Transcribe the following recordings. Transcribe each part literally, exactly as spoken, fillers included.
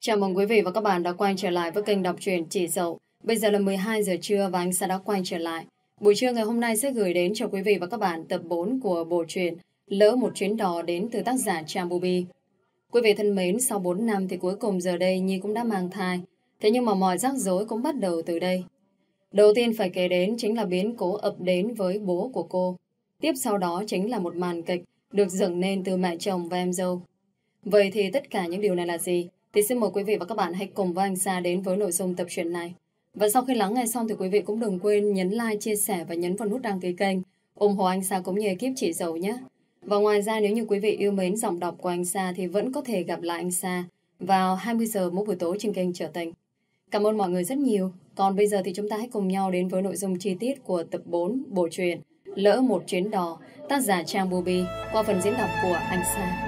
Chào mừng quý vị và các bạn đã quay trở lại với kênh đọc truyện Chị Dậu. Bây giờ là mười hai giờ trưa và anh sẽ đã quay trở lại. Buổi trưa ngày hôm nay sẽ gửi đến cho quý vị và các bạn tập bốn của bộ truyện Lỡ một chuyến đò đến từ tác giả Trang Bubi. Quý vị thân mến, sau bốn năm thì cuối cùng giờ đây Nhi cũng đã mang thai. Thế nhưng mà mọi rắc rối cũng bắt đầu từ đây. Đầu tiên phải kể đến chính là biến cố ập đến với bố của cô. Tiếp sau đó chính là một màn kịch được dựng nên từ mẹ chồng và em dâu. Vậy thì tất cả những điều này là gì? Thì xin mời quý vị và các bạn hãy cùng với anh Sa đến với nội dung tập truyện này. Và sau khi lắng nghe xong thì quý vị cũng đừng quên nhấn like, chia sẻ và nhấn vào nút đăng ký kênh, ủng hộ anh Sa cũng như ekip Chị Dậu nhé. Và ngoài ra nếu như quý vị yêu mến giọng đọc của anh Sa thì vẫn có thể gặp lại anh Sa vào hai mươi giờ mỗi buổi tối trên kênh Trở Tình. Cảm ơn mọi người rất nhiều. Còn bây giờ thì chúng ta hãy cùng nhau đến với nội dung chi tiết của tập bốn bộ truyện Lỡ một chuyến đò, tác giả Trang Bubi qua phần diễn đọc của anh Sa.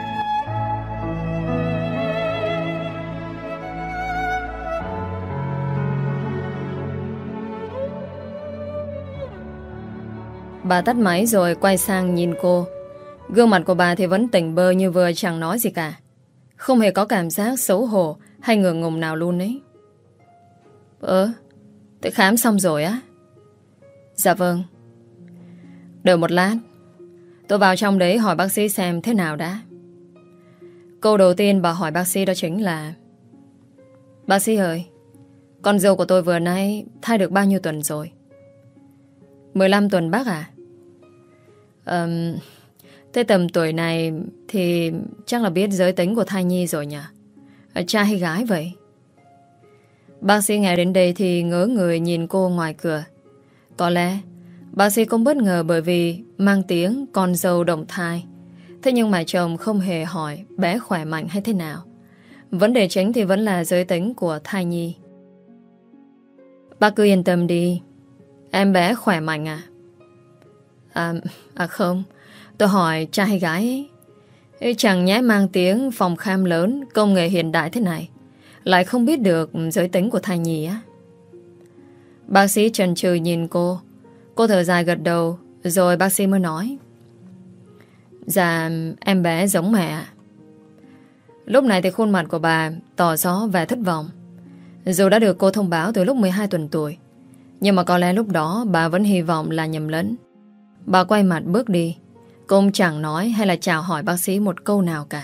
Bà tắt máy rồi quay sang nhìn cô. Gương mặt của bà thì vẫn tỉnh bơ như vừa chẳng nói gì cả. Không hề có cảm giác xấu hổ hay ngượng ngùng nào luôn ấy. Ơ, tôi khám xong rồi á? Dạ vâng. Đợi một lát, tôi vào trong đấy hỏi bác sĩ xem thế nào đã. Câu đầu tiên bà hỏi bác sĩ đó chính là: bác sĩ ơi, con dâu của tôi vừa nay thai được bao nhiêu tuần rồi? mười lăm tuần bác à? um, Thế tầm tuổi này thì chắc là biết giới tính của thai nhi rồi nhỉ? Trai hay gái vậy? Bác sĩ nghe đến đây thì ngớ người nhìn cô ngoài cửa. Có lẽ bác sĩ cũng bất ngờ bởi vì mang tiếng con dâu động thai. Thế nhưng mà chồng không hề hỏi bé khỏe mạnh hay thế nào. Vấn đề chính thì vẫn là giới tính của thai nhi. Bác cứ yên tâm đi, em bé khỏe mạnh à? À, à không, tôi hỏi trai hay gái ấy. Chẳng nhẽ mang tiếng phòng khám lớn, công nghệ hiện đại thế này lại không biết được giới tính của thai nhi á? Bác sĩ chần chừ nhìn cô. Cô thở dài gật đầu. Rồi bác sĩ mới nói: dạ, em bé giống mẹ à? Lúc này thì khuôn mặt của bà tỏ rõ vẻ thất vọng. Dù đã được cô thông báo từ lúc mười hai tuần tuổi, nhưng mà có lẽ lúc đó bà vẫn hy vọng là nhầm lẫn. Bà quay mặt bước đi. Cô chẳng nói hay là chào hỏi bác sĩ một câu nào cả.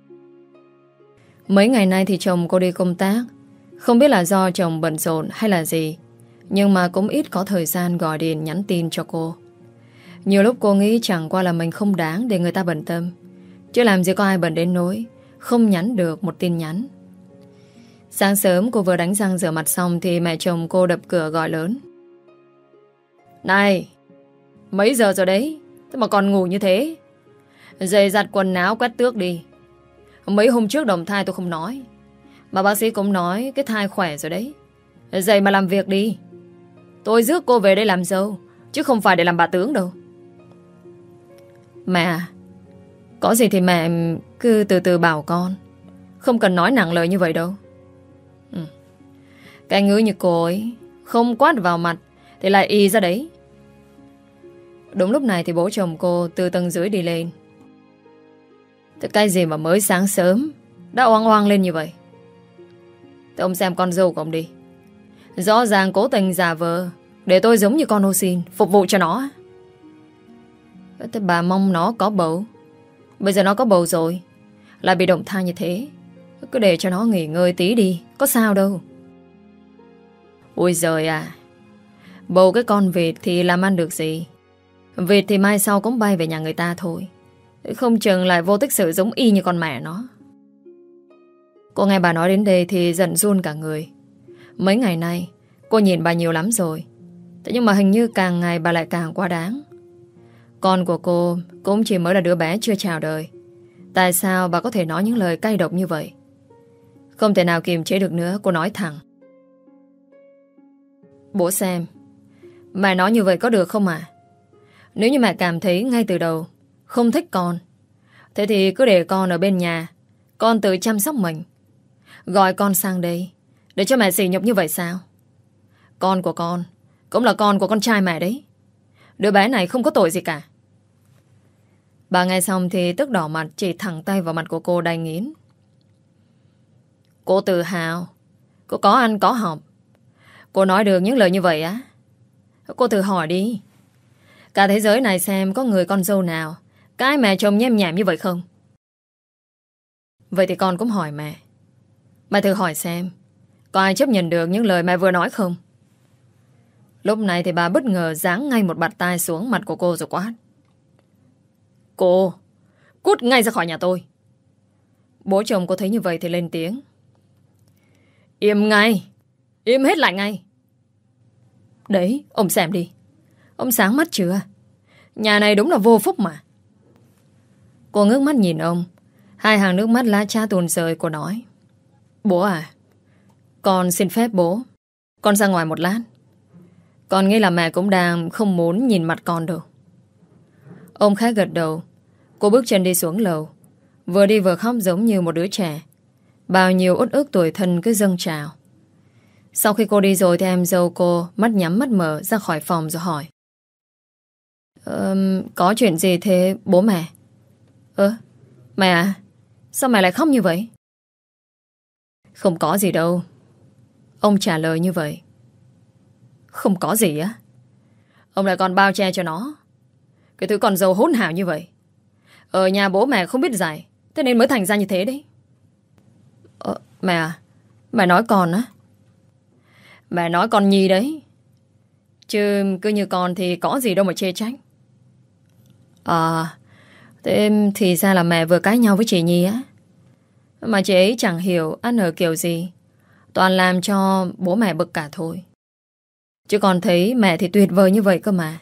Mấy ngày nay thì chồng cô đi công tác. Không biết là do chồng bận rộn hay là gì, nhưng mà cũng ít có thời gian gọi điện nhắn tin cho cô. Nhiều lúc cô nghĩ chẳng qua là mình không đáng để người ta bận tâm, chứ làm gì có ai bận đến nỗi không nhắn được một tin nhắn. Sáng sớm cô vừa đánh răng rửa mặt xong thì mẹ chồng cô đập cửa gọi lớn: này, mấy giờ rồi đấy, thế mà còn ngủ như thế? Dậy giặt quần áo quét tước đi. Mấy hôm trước đồng thai tôi không nói, mà bác sĩ cũng nói cái thai khỏe rồi đấy. Dậy mà làm việc đi. Tôi rước cô về đây làm dâu, chứ không phải để làm bà tướng đâu. Mẹ, có gì thì mẹ cứ từ từ bảo con, không cần nói nặng lời như vậy đâu. ừ. Cái ngữ như cô ấy, không quát vào mặt thì lại y ra đấy. Đúng lúc này thì bố chồng cô từ tầng dưới đi lên. Thế cái gì mà mới sáng sớm đã oang oang lên như vậy? Thế ông xem con dâu của ông đi. Rõ ràng cố tình giả vờ để tôi giống như con ô xin phục vụ cho nó. Thế bà mong nó có bầu. Bây giờ nó có bầu rồi, lại bị động thai như thế. Cứ để cho nó nghỉ ngơi tí đi, có sao đâu. Ôi giời à, bầu cái con vịt thì làm ăn được gì. Vịt thì mai sau cũng bay về nhà người ta thôi. Không chừng lại vô tích sự giống y như con mẹ nó. Cô nghe bà nói đến đây thì giận run cả người. Mấy ngày nay cô nhìn bà nhiều lắm rồi, thế nhưng mà hình như càng ngày bà lại càng quá đáng. Con của cô cũng chỉ mới là đứa bé chưa chào đời. Tại sao bà có thể nói những lời cay độc như vậy? Không thể nào kiềm chế được nữa, cô nói thẳng: bố xem, mẹ nói như vậy có được không à? Nếu như mẹ cảm thấy ngay từ đầu không thích con, thế thì cứ để con ở bên nhà, con tự chăm sóc mình. Gọi con sang đây để cho mẹ sỉ nhục như vậy sao? Con của con cũng là con của con trai mẹ đấy. Đứa bé này không có tội gì cả. Bà nghe xong thì tức đỏ mặt, chỉ thẳng tay vào mặt của cô đầy nghiến. Cô tự hào. Cô có ăn có học. Cô nói được những lời như vậy á? Cô tự hỏi đi. Cả thế giới này xem có người con dâu nào cái mẹ chồng nhem nhảm như vậy không? Vậy thì con cũng hỏi mẹ. Mẹ thử hỏi xem có ai chấp nhận được những lời mẹ vừa nói không? Lúc này thì bà bất ngờ giáng ngay một bạt tai xuống mặt của cô rồi quát. Cô, cút ngay ra khỏi nhà tôi. Bố chồng cô thấy như vậy thì lên tiếng. Im ngay. Im hết lại ngay. Đấy, ông xem đi. Ông sáng mắt chưa? Nhà này đúng là vô phúc mà. Cô ngước mắt nhìn ông. Hai hàng nước mắt lá cha tuôn rơi. Cô nói. Bố à, con xin phép bố, con ra ngoài một lát. Con nghĩ là mẹ cũng đang không muốn nhìn mặt con đâu. Ông khá gật đầu. Cô bước chân đi xuống lầu. Vừa đi vừa khóc giống như một đứa trẻ. Bao nhiêu uất ức tuổi thân cứ dâng trào. Sau khi cô đi rồi thì em dâu cô mắt nhắm mắt mở ra khỏi phòng rồi hỏi. Ờ, có chuyện gì thế bố mẹ? Ơ, mẹ à, sao mẹ lại khóc như vậy? Không có gì đâu. Ông trả lời như vậy. Không có gì á? Ông lại còn bao che cho nó. Cái thứ con dâu hỗn hào như vậy. Ở nhà bố mẹ không biết dạy, thế nên mới thành ra như thế đấy. Ờ, mẹ à, mẹ nói con á? Mẹ nói con Nhi đấy. Chứ cứ như con thì có gì đâu mà chê trách. À, thế thì ra là mẹ vừa cãi nhau với chị Nhi á. Mà chị ấy chẳng hiểu ăn ở kiểu gì, toàn làm cho bố mẹ bực cả thôi. Chứ còn thấy mẹ thì tuyệt vời như vậy cơ mà.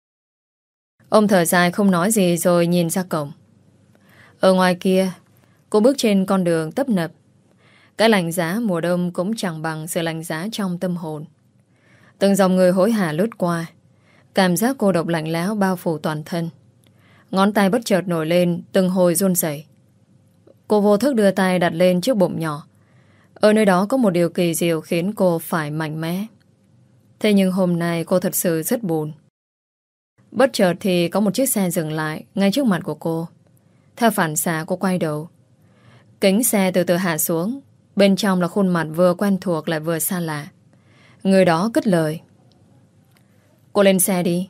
Ông thở dài không nói gì rồi nhìn ra cổng. Ở ngoài kia, cô bước trên con đường tấp nập. Cái lạnh giá mùa đông cũng chẳng bằng sự lạnh giá trong tâm hồn. Từng dòng người hối hả lướt qua. Cảm giác cô độc lạnh lẽo bao phủ toàn thân. Ngón tay bất chợt nổi lên từng hồi run rẩy. Cô vô thức đưa tay đặt lên chiếc bụng nhỏ. Ở nơi đó có một điều kỳ diệu khiến cô phải mạnh mẽ. Thế nhưng hôm nay cô thật sự rất buồn. Bất chợt thì có một chiếc xe dừng lại ngay trước mặt của cô. Theo phản xạ cô quay đầu. Kính xe từ từ hạ xuống. Bên trong là khuôn mặt vừa quen thuộc lại vừa xa lạ. Người đó cất lời. Cô lên xe đi.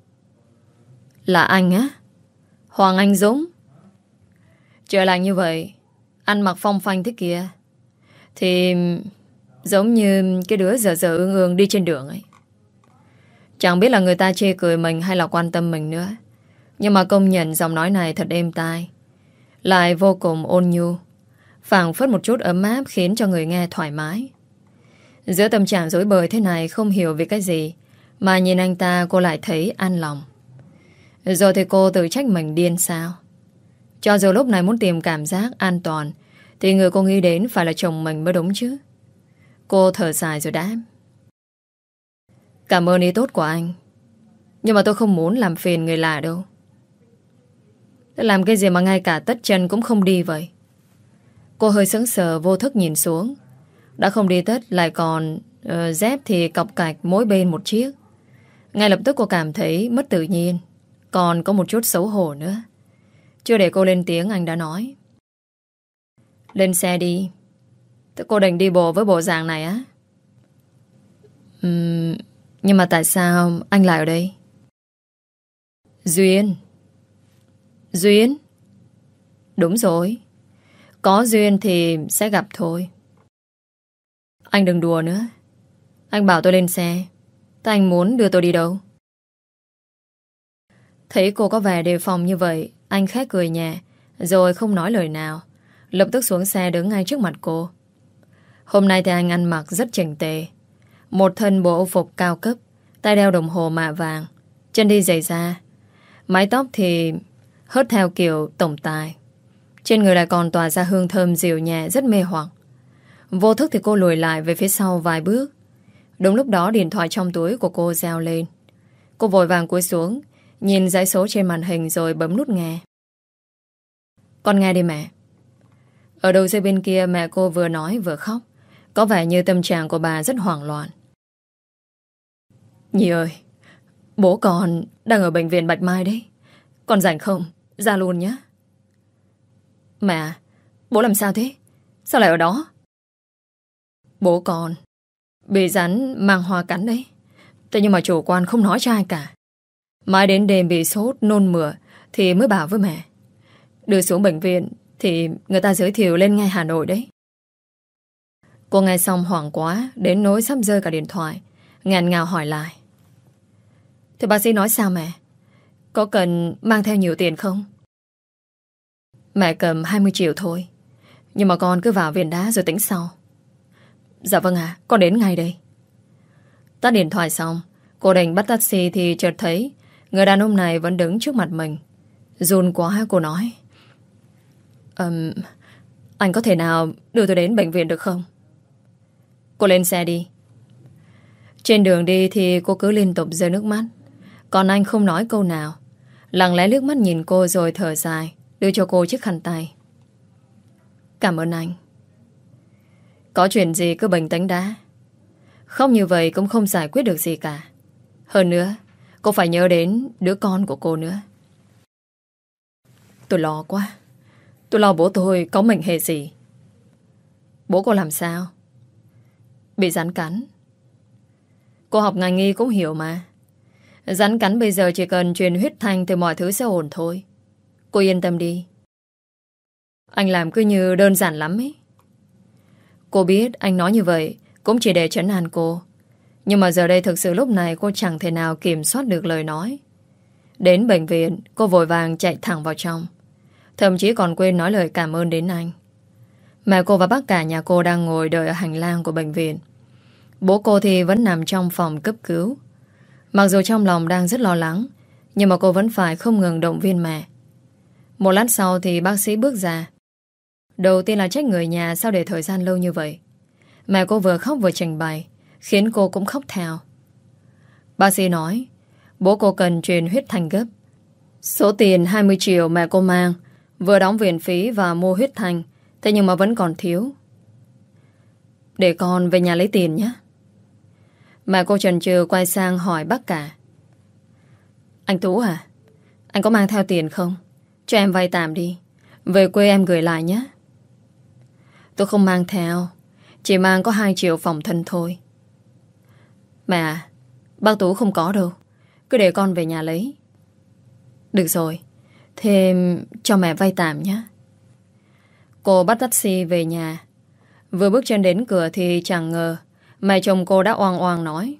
Là anh á? Hoàng Anh Dũng? Trời lạnh như vậy, ăn mặc phong phanh thế kia, thì giống như cái đứa dở dở ương ương đi trên đường ấy. Chẳng biết là người ta chê cười mình hay là quan tâm mình nữa. Nhưng mà công nhận giọng nói này thật êm tai, lại vô cùng ôn nhu, phảng phất một chút ấm áp khiến cho người nghe thoải mái. Giữa tâm trạng rối bời thế này, không hiểu vì cái gì mà nhìn anh ta cô lại thấy an lòng. Rồi thì cô tự trách mình điên sao. Cho dù lúc này muốn tìm cảm giác an toàn thì người cô nghĩ đến phải là chồng mình mới đúng chứ. Cô thở dài rồi đáp. Cảm ơn ý tốt của anh, nhưng mà tôi không muốn làm phiền người lạ đâu. Thế làm cái gì mà ngay cả tất chân cũng không đi vậy? Cô hơi sững sờ vô thức nhìn xuống. Đã không đi tất lại còn uh, dép thì cọc cạch mỗi bên một chiếc. Ngay lập tức cô cảm thấy mất tự nhiên, còn có một chút xấu hổ nữa. Chưa để cô lên tiếng anh đã nói. Lên xe đi. Thế cô định đi bộ với bộ dạng này á? uhm, Nhưng mà tại sao anh lại ở đây? Duyên. Duyên? Đúng rồi. Có duyên thì sẽ gặp thôi. Anh đừng đùa nữa. Anh bảo tôi lên xe. Thế anh muốn đưa tôi đi đâu? Thấy cô có vẻ đề phòng như vậy, anh khẽ cười nhẹ, rồi không nói lời nào, lập tức xuống xe đứng ngay trước mặt cô. Hôm nay thì anh ăn mặc rất chỉnh tề. Một thân bộ phục cao cấp, tay đeo đồng hồ mạ vàng, chân đi giày da. Mái tóc thì hớt theo kiểu tổng tài. Trên người lại còn tỏa ra hương thơm dịu nhẹ rất mê hoặc. Vô thức thì cô lùi lại về phía sau vài bước. Đúng lúc đó điện thoại trong túi của cô reo lên. Cô vội vàng cúi xuống, nhìn dãy số trên màn hình rồi bấm nút nghe. Con nghe đi mẹ. Ở đầu dây bên kia mẹ cô vừa nói vừa khóc. Có vẻ như tâm trạng của bà rất hoảng loạn. Nhi ơi, bố con đang ở bệnh viện Bạch Mai đấy. Con rảnh không? Ra luôn nhé. Mẹ, bố làm sao thế? Sao lại ở đó? Bố con bị rắn mang hoa cắn đấy. Thế nhưng mà chủ quan không nói cho ai cả. Mãi đến đêm bị sốt nôn mửa thì mới bảo với mẹ. Đưa xuống bệnh viện thì người ta giới thiệu lên ngay Hà Nội đấy. Cô nghe xong hoảng quá, đến nỗi sắp rơi cả điện thoại, ngàn ngào hỏi lại. Thế bác sĩ nói sao mẹ? Có cần mang theo nhiều tiền không? Mẹ cầm hai mươi triệu thôi. Nhưng mà con cứ vào viện đá rồi tính sau. Dạ vâng ạ, con đến ngay đây. Tắt điện thoại xong, cô định bắt taxi thì chợt thấy người đàn ông này vẫn đứng trước mặt mình. Run quá cô nói. um, Anh có thể nào đưa tôi đến bệnh viện được không? Cô lên xe đi. Trên đường đi thì cô cứ liên tục rơi nước mắt. Còn anh không nói câu nào, lặng lẽ liếc mắt nhìn cô rồi thở dài, đưa cho cô chiếc khăn tay. Cảm ơn anh. Có chuyện gì cứ bình tĩnh đã. Khóc như vậy cũng không giải quyết được gì cả. Hơn nữa, cô phải nhớ đến đứa con của cô nữa. Tôi lo quá. Tôi lo bố tôi có mệnh hệ gì. Bố cô làm sao? Bị rắn cắn. Cô học ngành y cũng hiểu mà. Rắn cắn bây giờ chỉ cần truyền huyết thanh thì mọi thứ sẽ ổn thôi. Cô yên tâm đi. Anh làm cứ như đơn giản lắm ấy. Cô biết anh nói như vậy cũng chỉ để trấn an cô. Nhưng mà giờ đây thực sự lúc này cô chẳng thể nào kiểm soát được lời nói. Đến bệnh viện, cô vội vàng chạy thẳng vào trong. Thậm chí còn quên nói lời cảm ơn đến anh. Mẹ cô và bác cả nhà cô đang ngồi đợi ở hành lang của bệnh viện. Bố cô thì vẫn nằm trong phòng cấp cứu. Mặc dù trong lòng đang rất lo lắng, nhưng mà cô vẫn phải không ngừng động viên mẹ. Một lát sau thì bác sĩ bước ra. Đầu tiên là trách người nhà sao để thời gian lâu như vậy. Mẹ cô vừa khóc vừa trình bày, khiến cô cũng khóc theo. Bác sĩ nói bố cô cần truyền huyết thanh gấp. Số tiền hai mươi triệu mẹ cô mang vừa đóng viện phí và mua huyết thanh, thế nhưng mà vẫn còn thiếu. Để con về nhà lấy tiền nhé. Mẹ cô chần chừ quay sang hỏi bác cả. Anh Tú à, anh có mang theo tiền không? Cho em vay tạm đi, về quê em gửi lại nhé. Tôi không mang theo, chỉ mang có hai triệu phòng thân thôi. Mẹ à, bác Tú không có đâu, cứ để con về nhà lấy. Được rồi, thêm cho mẹ vay tạm nhé. Cô bắt taxi về nhà. Vừa bước chân đến cửa thì chẳng ngờ mẹ chồng cô đã oang oang nói.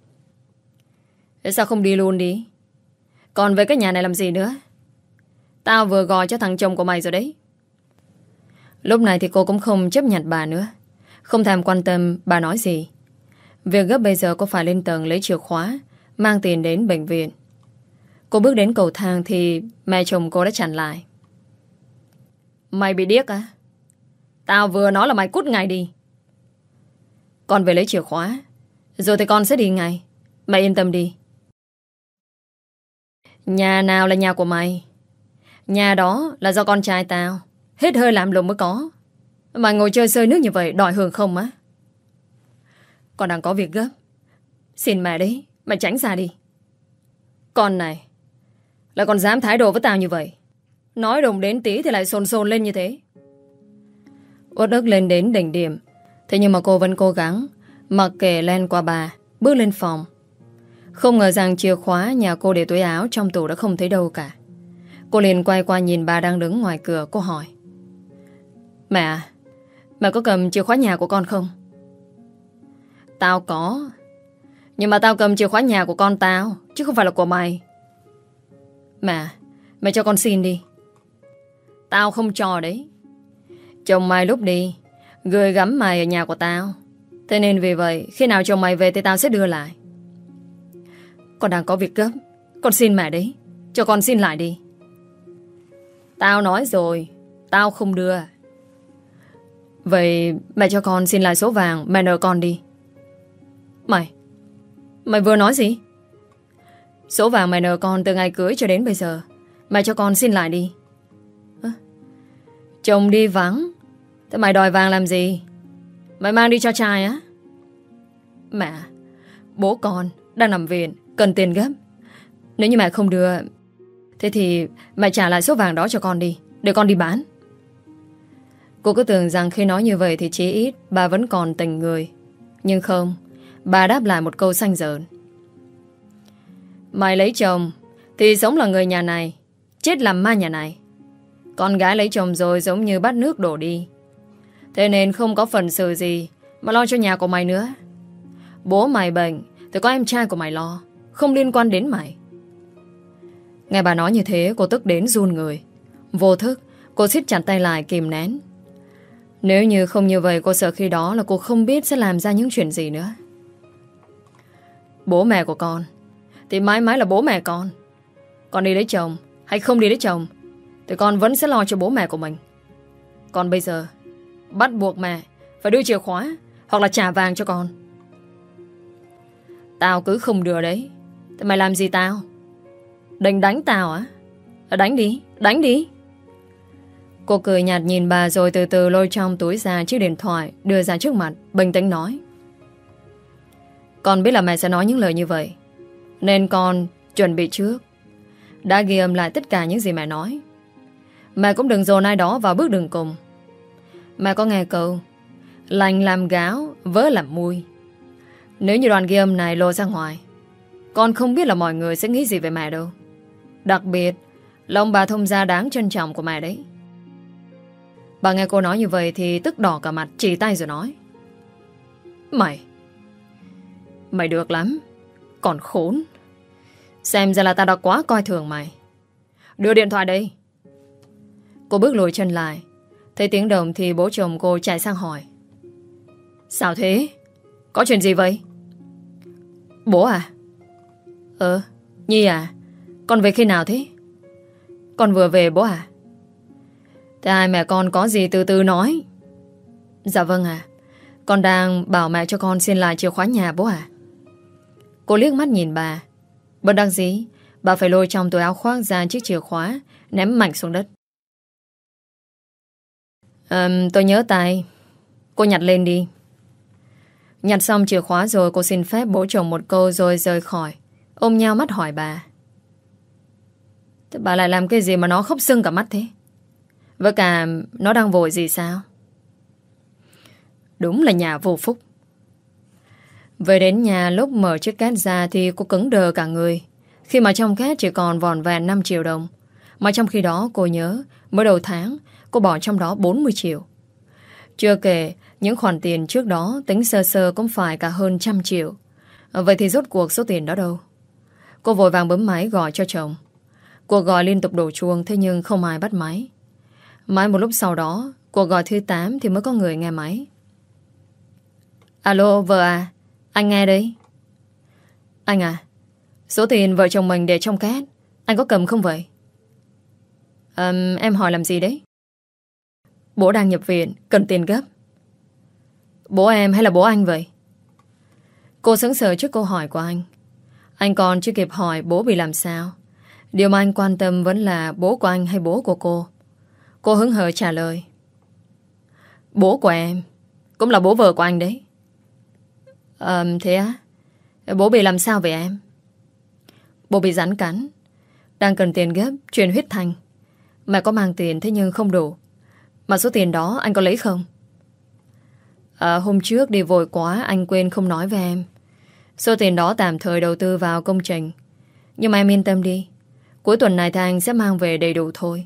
Sao không đi luôn đi? Còn về cái nhà này làm gì nữa? Tao vừa gọi cho thằng chồng của mày rồi đấy. Lúc này thì cô cũng không chấp nhận bà nữa, không thèm quan tâm bà nói gì. Việc gấp bây giờ cô phải lên tầng lấy chìa khóa, mang tiền đến bệnh viện. Cô bước đến cầu thang thì mẹ chồng cô đã chặn lại. Mày bị điếc à? Tao vừa nói là mày cút ngay đi. Con về lấy chìa khóa, rồi thì con sẽ đi ngay. Mày yên tâm đi. Nhà nào là nhà của mày? Nhà đó là do con trai tao hết hơi làm lụng mới có. Mày ngồi chơi xơi nước như vậy đòi hưởng không á? Con đang có việc gấp. Xin mẹ đấy, mày tránh ra đi. Con này, là con dám thái độ với tao như vậy, nói đùng đến tí thì lại xôn xôn lên như thế. Uất ức lên đến đỉnh điểm. Thế nhưng mà cô vẫn cố gắng mặc kệ len qua bà, bước lên phòng. Không ngờ rằng chìa khóa nhà cô để túi áo trong tủ đã không thấy đâu cả. Cô liền quay qua nhìn bà đang đứng ngoài cửa. Cô hỏi. Mẹ à, mẹ có cầm chìa khóa nhà của con không? Tao có, nhưng mà tao cầm chìa khóa nhà của con tao, chứ không phải là của mày. Mẹ, mẹ cho con xin đi. Tao không cho đấy. Chồng mày lúc đi gửi gắm mày ở nhà của tao, thế nên vì vậy khi nào chồng mày về thì tao sẽ đưa lại. Con đang có việc gấp, con xin mẹ đấy, cho con xin lại đi. Tao nói rồi, tao không đưa. Vậy mẹ cho con xin lại số vàng mẹ nợ con đi. Mày Mày vừa nói gì? Số vàng mẹ nợ con từ ngày cưới cho đến bây giờ, mẹ cho con xin lại đi. à, Chồng đi vắng, thế mày đòi vàng làm gì? Mày mang đi cho trai á? Mẹ, bố con đang nằm viện, cần tiền gấp. Nếu như mẹ không đưa, thế thì mẹ trả lại số vàng đó cho con đi, để con đi bán. Cô cứ tưởng rằng khi nói như vậy thì chí ít bà vẫn còn tình người. Nhưng không, bà đáp lại một câu xanh dợn. Mày lấy chồng thì sống là người nhà này, chết làm ma nhà này. Con gái lấy chồng rồi giống như bát nước đổ đi. Thế nên không có phần sự gì mà lo cho nhà của mày nữa. Bố mày bệnh thì có em trai của mày lo, không liên quan đến mày. Nghe bà nói như thế, cô tức đến run người. Vô thức, cô siết chặt tay lại kìm nén. Nếu như không như vậy, cô sợ khi đó là cô không biết sẽ làm ra những chuyện gì nữa. Bố mẹ của con thì mãi mãi là bố mẹ con. Con đi lấy chồng hay không đi lấy chồng thì con vẫn sẽ lo cho bố mẹ của mình. Còn bây giờ bắt buộc mẹ phải đưa chìa khóa hoặc là trả vàng cho con. Tao cứ không đưa đấy thì mày làm gì tao? Định đánh tao á? À? Đánh đi, đánh đi. Cô cười nhạt nhìn bà rồi từ từ lôi trong túi ra chiếc điện thoại, đưa ra trước mặt, bình tĩnh nói. Con biết là mẹ sẽ nói những lời như vậy, nên con chuẩn bị trước. Đã ghi âm lại tất cả những gì mẹ nói. Mẹ cũng đừng dồn ai đó vào bước đường cùng. Mẹ có nghe câu lành làm gáo, vỡ làm mui. Nếu như đoạn ghi âm này lộ ra ngoài, con không biết là mọi người sẽ nghĩ gì về mẹ đâu. Đặc biệt là ông bà thông gia đáng trân trọng của mẹ đấy. Bà nghe cô nói như vậy thì tức đỏ cả mặt, chỉ tay rồi nói. Mày Mày được lắm, còn khốn. Xem ra là tao đã quá coi thường mày. Đưa điện thoại đây. Cô bước lùi chân lại. Thấy tiếng động thì bố chồng cô chạy sang hỏi. Sao thế? Có chuyện gì vậy? Bố à? Ờ, Nhi à, con về khi nào thế? Con vừa về bố à? Thế hai mẹ con có gì từ từ nói. Dạ vâng ạ. Con đang bảo mẹ cho con xin lại chìa khóa nhà bố à. Cô liếc mắt nhìn bà. Bất đắc dĩ, bà phải lôi trong túi áo khoác ra chiếc chìa khóa, ném mạnh xuống đất. à, Tôi nhớ tay. Cô nhặt lên đi. Nhặt xong chìa khóa rồi cô xin phép bố chồng một câu rồi rời khỏi. Ôm nhau mắt hỏi bà. Thế bà lại làm cái gì mà nó khóc sưng cả mắt thế? Với cả nó đang vội gì sao? Đúng là nhà vô phúc. Về đến nhà lúc mở chiếc két ra thì cô cứng đờ cả người. Khi mà trong két chỉ còn vỏn vẹn năm triệu đồng. Mà trong khi đó cô nhớ mới đầu tháng cô bỏ trong đó bốn mươi triệu. Chưa kể những khoản tiền trước đó tính sơ sơ cũng phải cả hơn trăm triệu. Vậy thì rốt cuộc số tiền đó đâu? Cô vội vàng bấm máy gọi cho chồng. Cuộc gọi liên tục đổ chuông, thế nhưng không ai bắt máy. Mãi một lúc sau đó, cuộc gọi thứ tám thì mới có người nghe máy. Alo, vợ à, anh nghe đấy. Anh à, số tiền vợ chồng mình để trong két, anh có cầm không vậy? à, Em hỏi làm gì đấy? Bố đang nhập viện, cần tiền gấp. Bố em hay là bố anh vậy? Cô sững sờ trước câu hỏi của anh. Anh còn chưa kịp hỏi bố bị làm sao. Điều mà anh quan tâm vẫn là bố của anh hay bố của cô. Cô hứng hở trả lời. Bố của em, cũng là bố vợ của anh đấy. Ờ, thế á? Bố bị làm sao vậy em? Bố bị rắn cắn, đang cần tiền gấp, truyền huyết thanh. Mẹ có mang tiền thế nhưng không đủ. Mà số tiền đó anh có lấy không? À, hôm trước đi vội quá, anh quên không nói với em. Số tiền đó tạm thời đầu tư vào công trình. Nhưng mà em yên tâm đi, cuối tuần này thì anh sẽ mang về đầy đủ thôi.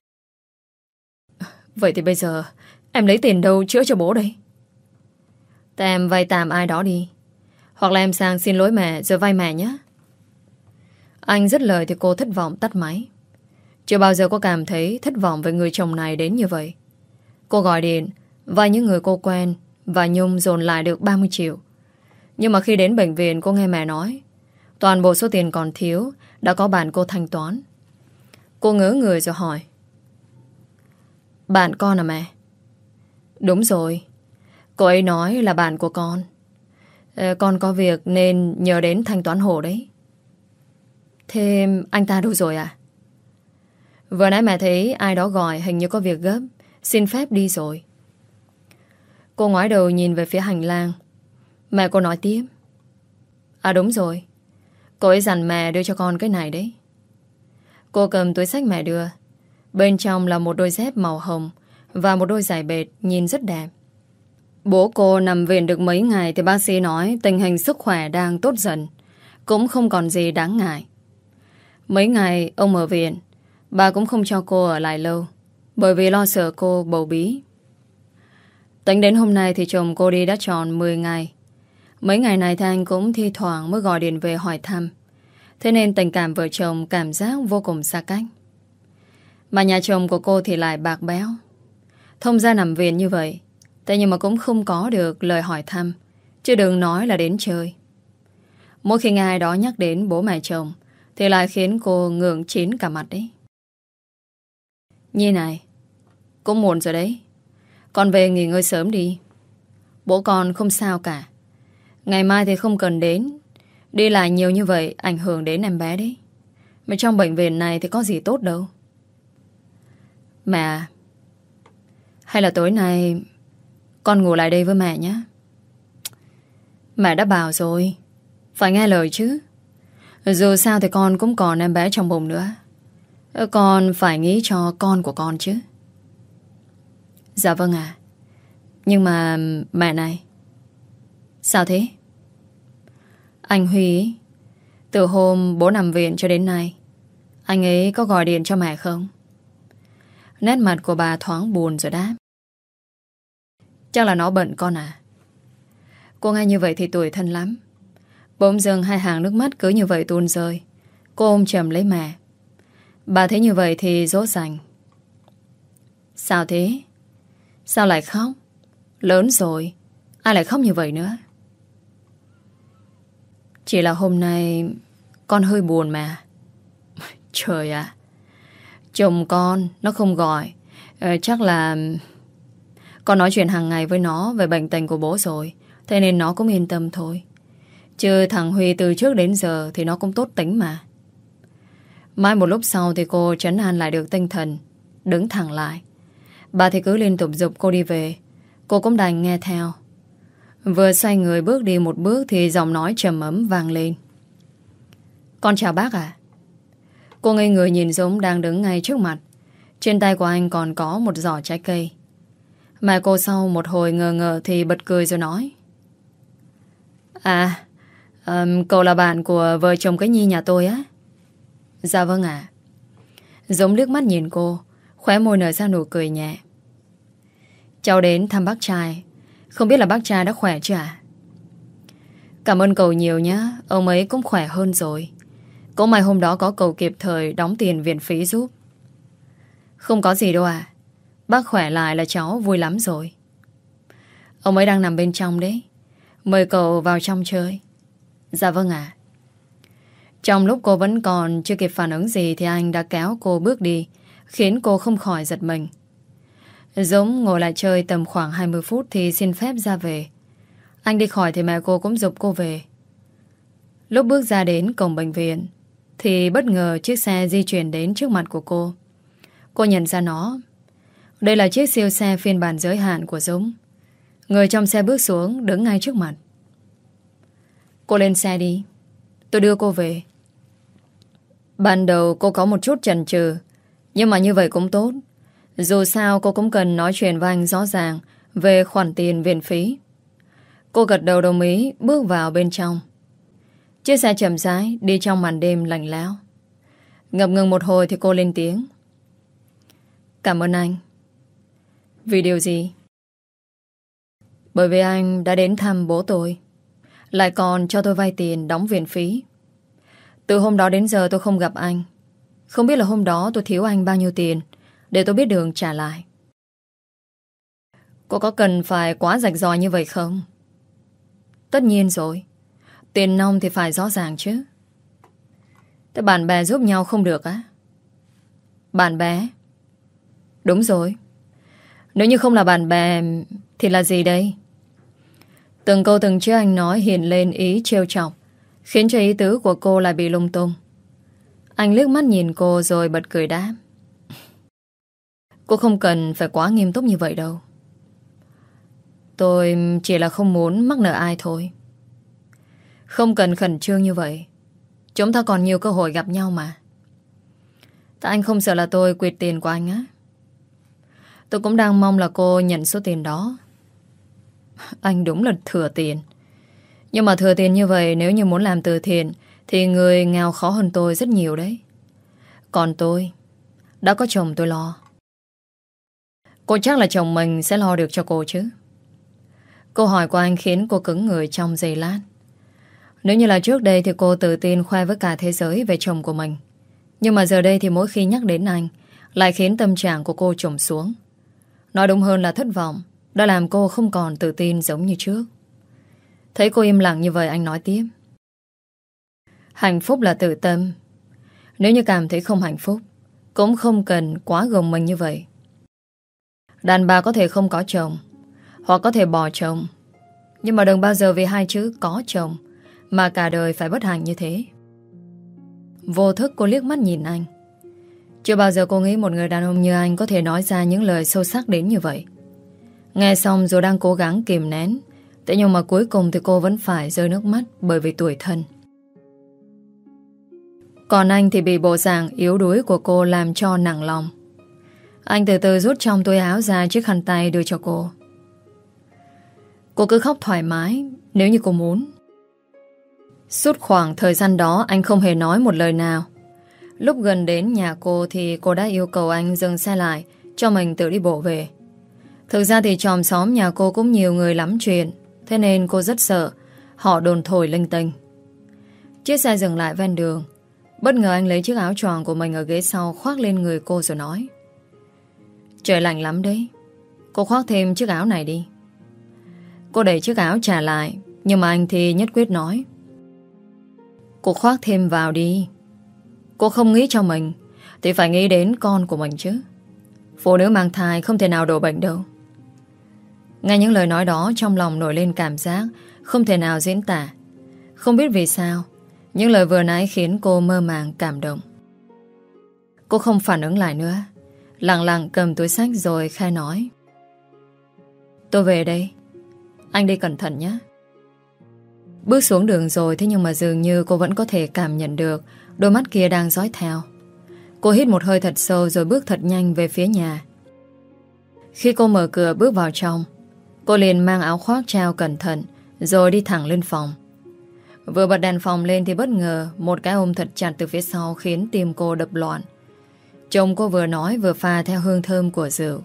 Vậy thì bây giờ em lấy tiền đâu chữa cho bố đây? Thế em vay tạm ai đó đi, hoặc là em sang xin lỗi mẹ rồi vay mẹ nhé. Anh dứt lời thì cô thất vọng tắt máy. Chưa bao giờ cô cảm thấy thất vọng với người chồng này đến như vậy. Cô gọi điện vay những người cô quen và Nhung dồn lại được ba mươi triệu. Nhưng mà khi đến bệnh viện cô nghe mẹ nói toàn bộ số tiền còn thiếu đã có bạn cô thanh toán. Cô ngớ người rồi hỏi. Bạn con à mẹ? Đúng rồi, cô ấy nói là bạn của con. Ờ, con có việc nên nhờ đến thanh toán hộ đấy. Thế anh ta đâu rồi à? Vừa nãy mẹ thấy ai đó gọi, hình như có việc gấp, xin phép đi rồi. Cô ngoái đầu nhìn về phía hành lang. Mẹ cô nói tiếp. À đúng rồi, cô ấy dặn mẹ đưa cho con cái này đấy. Cô cầm túi xách mẹ đưa. Bên trong là một đôi dép màu hồng và một đôi giày bệt nhìn rất đẹp. Bố cô nằm viện được mấy ngày thì bác sĩ nói tình hình sức khỏe đang tốt dần, cũng không còn gì đáng ngại. Mấy ngày ông ở viện, bà cũng không cho cô ở lại lâu, bởi vì lo sợ cô bầu bí. Tính đến hôm nay thì chồng cô đi đã tròn mười ngày. Mấy ngày này thì anh cũng thi thoảng mới gọi điện về hỏi thăm. Thế nên tình cảm vợ chồng cảm giác vô cùng xa cách. Mà nhà chồng của cô thì lại bạc béo. Thông ra nằm viện như vậy, thế nhưng mà cũng không có được lời hỏi thăm, chứ đừng nói là đến chơi. Mỗi khi nghe ai đó nhắc đến bố mẹ chồng thì lại khiến cô ngượng chín cả mặt đấy. Nhi này, cũng muộn rồi đấy, con về nghỉ ngơi sớm đi. Bố con không sao cả. Ngày mai thì không cần đến. Đi lại nhiều như vậy ảnh hưởng đến em bé đấy. Mà trong bệnh viện này thì có gì tốt đâu. Mẹ, hay là tối nay con ngủ lại đây với mẹ nhé. Mẹ đã bảo rồi, phải nghe lời chứ. Dù sao thì con cũng còn em bé trong bụng nữa. Con phải nghĩ cho con của con chứ. Dạ vâng ạ. Nhưng mà mẹ này. Sao thế? Anh Huy ấy, từ hôm bố nằm viện cho đến nay, anh ấy có gọi điện cho mẹ không? Nét mặt của bà thoáng buồn rồi đáp. Chắc là nó bận con à. Cô nghe như vậy thì tủi thân lắm. Bỗng dưng hai hàng nước mắt cứ như vậy tuôn rơi. Cô ôm chầm lấy mẹ. Bà thấy như vậy thì dỗ dành. Sao thế? Sao lại khóc? Lớn rồi, ai lại khóc như vậy nữa? Chỉ là hôm nay con hơi buồn mà. Trời ạ, chồng con nó không gọi. ờ, Chắc là con nói chuyện hàng ngày với nó về bệnh tình của bố rồi, thế nên nó cũng yên tâm thôi. Chứ thằng Huy từ trước đến giờ thì nó cũng tốt tính mà. Mãi một lúc sau thì cô trấn an lại được tinh thần, đứng thẳng lại. Bà thì cứ liên tục giục cô đi về. Cô cũng đành nghe theo. Vừa xoay người bước đi một bước thì giọng nói trầm ấm vang lên. Con chào bác à? Cô ngây người nhìn Dũng đang đứng ngay trước mặt. Trên tay của anh còn có một giỏ trái cây. Mẹ cô sau một hồi ngờ ngờ thì bật cười rồi nói. À, um, cậu là bạn của vợ chồng cái Nhi nhà tôi á? Dạ vâng ạ. Dũng liếc mắt nhìn cô, khóe môi nở ra nụ cười nhẹ. Cháu đến thăm bác trai. Không biết là bác trai đã khỏe chưa ạ? Cảm ơn cậu nhiều nhé. Ông ấy cũng khỏe hơn rồi. Cũng may hôm đó có cậu kịp thời đóng tiền viện phí giúp. Không có gì đâu à. Bác khỏe lại là cháu vui lắm rồi. Ông ấy đang nằm bên trong đấy. Mời cậu vào trong chơi. Dạ vâng ạ. Trong lúc cô vẫn còn chưa kịp phản ứng gì thì anh đã kéo cô bước đi, khiến cô không khỏi giật mình. Dũng ngồi lại chơi tầm khoảng hai mươi phút thì xin phép ra về. Anh đi khỏi thì mẹ cô cũng giục cô về. Lúc bước ra đến cổng bệnh viện thì bất ngờ chiếc xe di chuyển đến trước mặt của cô. Cô nhận ra nó. Đây là chiếc siêu xe phiên bản giới hạn của Dũng. Người trong xe bước xuống đứng ngay trước mặt. Cô lên xe đi, tôi đưa cô về. Ban đầu cô có một chút chần chừ, nhưng mà như vậy cũng tốt. Dù sao cô cũng cần nói chuyện với anh rõ ràng về khoản tiền viện phí. Cô gật đầu đồng ý bước vào bên trong. Chiếc xe chậm rãi đi trong màn đêm lạnh lẽo. Ngập ngừng một hồi thì cô lên tiếng. Cảm ơn anh. Vì điều gì? Bởi vì anh đã đến thăm bố tôi, lại còn cho tôi vay tiền đóng viện phí. Từ hôm đó đến giờ tôi không gặp anh. Không biết là hôm đó tôi thiếu anh bao nhiêu tiền để tôi biết đường trả lại. Cô có cần phải quá rạch ròi như vậy không? Tất nhiên rồi. Tiền nong thì phải rõ ràng chứ. Thế bạn bè giúp nhau không được á? Bạn bè? Đúng rồi. Nếu như không là bạn bè thì là gì đây? Từng câu từng chữ anh nói hiện lên ý trêu chọc, khiến cho ý tứ của cô lại bị lung tung. Anh liếc mắt nhìn cô rồi bật cười đáp. Cô không cần phải quá nghiêm túc như vậy đâu. Tôi chỉ là không muốn mắc nợ ai thôi. Không cần khẩn trương như vậy. Chúng ta còn nhiều cơ hội gặp nhau mà. Tại anh không sợ là tôi quyệt tiền của anh á? Tôi cũng đang mong là cô nhận số tiền đó. Anh đúng là thừa tiền. Nhưng mà thừa tiền như vậy, nếu như muốn làm từ thiện thì người nghèo khó hơn tôi rất nhiều đấy. Còn tôi đã có chồng tôi lo. Cô chắc là chồng mình sẽ lo được cho cô chứ? Câu hỏi của anh khiến cô cứng người trong giây lát. Nếu như là trước đây thì cô tự tin khoe với cả thế giới về chồng của mình. Nhưng mà giờ đây thì mỗi khi nhắc đến anh lại khiến tâm trạng của cô trùng xuống. Nói đúng hơn là thất vọng đã làm cô không còn tự tin giống như trước. Thấy cô im lặng như vậy, anh nói tiếp. Hạnh phúc là tự tâm. Nếu như cảm thấy không hạnh phúc, cũng không cần quá gồng mình như vậy. Đàn bà có thể không có chồng, hoặc có thể bỏ chồng, nhưng mà đừng bao giờ vì hai chữ có chồng mà cả đời phải bất hạnh như thế. Vô thức cô liếc mắt nhìn anh. Chưa bao giờ cô nghĩ một người đàn ông như anh có thể nói ra những lời sâu sắc đến như vậy. Nghe xong dù đang cố gắng kìm nén, thế nhưng mà cuối cùng thì cô vẫn phải rơi nước mắt bởi vì tủi thân. Còn anh thì bị bộ dạng yếu đuối của cô làm cho nặng lòng. Anh từ từ rút trong túi áo ra chiếc khăn tay đưa cho cô. Cô cứ khóc thoải mái nếu như cô muốn. Suốt khoảng thời gian đó anh không hề nói một lời nào. Lúc gần đến nhà cô thì cô đã yêu cầu anh dừng xe lại cho mình tự đi bộ về. Thực ra thì chòm xóm nhà cô cũng nhiều người lắm chuyện, thế nên cô rất sợ họ đồn thổi linh tinh. Chiếc xe dừng lại ven đường. Bất ngờ anh lấy chiếc áo choàng của mình ở ghế sau khoác lên người cô rồi nói: Trời lạnh lắm đấy, cô khoác thêm chiếc áo này đi. Cô đẩy chiếc áo trả lại, nhưng mà anh thì nhất quyết nói: Cô khoác thêm vào đi. Cô không nghĩ cho mình thì phải nghĩ đến con của mình chứ. Phụ nữ mang thai không thể nào đổ bệnh đâu. Nghe những lời nói đó, trong lòng nổi lên cảm giác không thể nào diễn tả. Không biết vì sao những lời vừa nãy khiến cô mơ màng cảm động. Cô không phản ứng lại nữa, lặng lặng cầm túi xách rồi khai nói: Tôi về đây, anh đi cẩn thận nhé. Bước xuống đường rồi, thế nhưng mà dường như cô vẫn có thể cảm nhận được đôi mắt kia đang dõi theo. Cô hít một hơi thật sâu rồi bước thật nhanh về phía nhà. Khi cô mở cửa bước vào trong, cô liền mang áo khoác treo cẩn thận rồi đi thẳng lên phòng. Vừa bật đèn phòng lên thì bất ngờ một cái ôm thật chặt từ phía sau khiến tim cô đập loạn. Chồng cô vừa nói vừa pha theo hương thơm của rượu: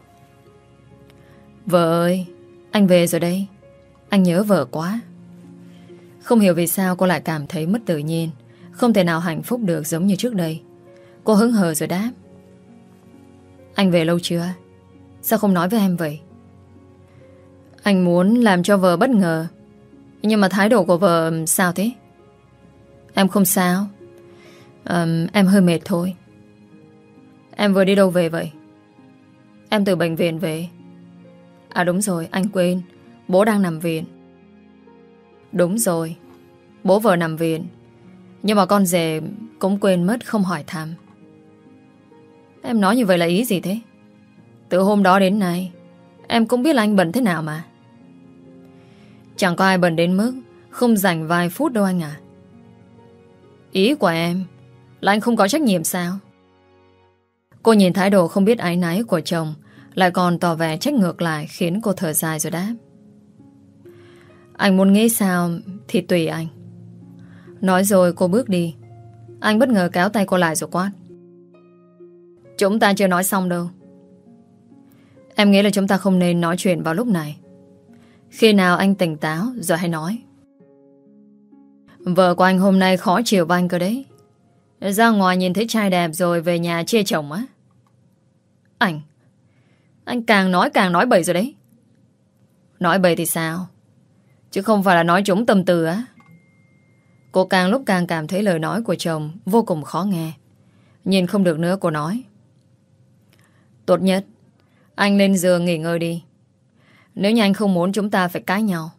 Vợ ơi, anh về rồi đây. Anh nhớ vợ quá. Không hiểu vì sao cô lại cảm thấy mất tự nhiên, không thể nào hạnh phúc được giống như trước đây. Cô hững hờ rồi đáp: Anh về lâu chưa? Sao không nói với em vậy? Anh muốn làm cho vợ bất ngờ, nhưng mà thái độ của vợ sao thế? Em không sao. à, Em hơi mệt thôi. Em vừa đi đâu về vậy? Em từ bệnh viện về. À đúng rồi, anh quên, bố đang nằm viện. Đúng rồi, bố vợ nằm viện, nhưng mà con rể cũng quên mất không hỏi thăm. Em nói như vậy là ý gì thế? Từ hôm đó đến nay em cũng biết là anh bận thế nào mà. Chẳng có ai bận đến mức không dành vài phút đâu anh à. Ý của em là anh không có trách nhiệm sao? Cô nhìn thái độ không biết áy náy của chồng, lại còn tỏ vẻ trách ngược lại, khiến cô thở dài rồi đáp: Anh muốn nghĩ sao thì tùy anh. Nói rồi cô bước đi. Anh bất ngờ kéo tay cô lại rồi quát: Chúng ta chưa nói xong đâu. Em nghĩ là chúng ta không nên nói chuyện vào lúc này. Khi nào anh tỉnh táo rồi hãy nói. Vợ của anh hôm nay khó chịu với anh cơ đấy. Ra ngoài nhìn thấy trai đẹp rồi về nhà chê chồng á. Anh Anh càng nói càng nói bậy rồi đấy. Nói bậy thì sao, chứ không phải là nói trúng tâm tư á. Cô càng lúc càng cảm thấy lời nói của chồng vô cùng khó nghe. Nhìn không được nữa cô nói: Tốt nhất anh lên giường nghỉ ngơi đi, nếu như anh không muốn chúng ta phải cãi nhau.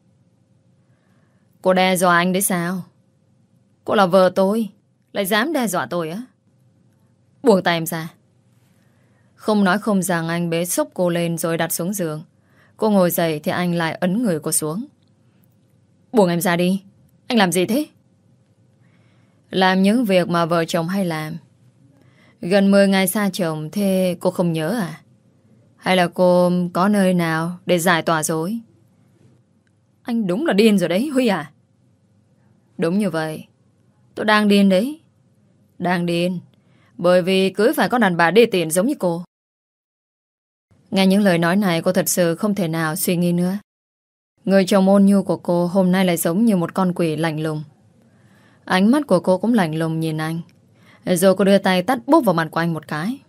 Cô đe dọa anh đấy sao? Cô là vợ tôi, lại dám đe dọa tôi á? Buông tay em ra. Không nói không rằng anh bế xốc cô lên rồi đặt xuống giường. Cô ngồi dậy thì anh lại ấn người cô xuống. Buông em ra đi. Anh làm gì thế? Làm những việc mà vợ chồng hay làm. Gần mười ngày xa chồng thế cô không nhớ à? Hay là cô có nơi nào để giải tỏa dối? Anh đúng là điên rồi đấy Huy à. Đúng như vậy. Tôi đang điên đấy. Đang điên bởi vì cưới phải có đàn bà đê tiện giống như cô. Nghe những lời nói này, cô thật sự không thể nào suy nghĩ nữa. Người chồng ôn nhu của cô hôm nay lại giống như một con quỷ lạnh lùng. Ánh mắt của cô cũng lạnh lùng nhìn anh. Rồi cô đưa tay tát bốp vào mặt của anh một cái.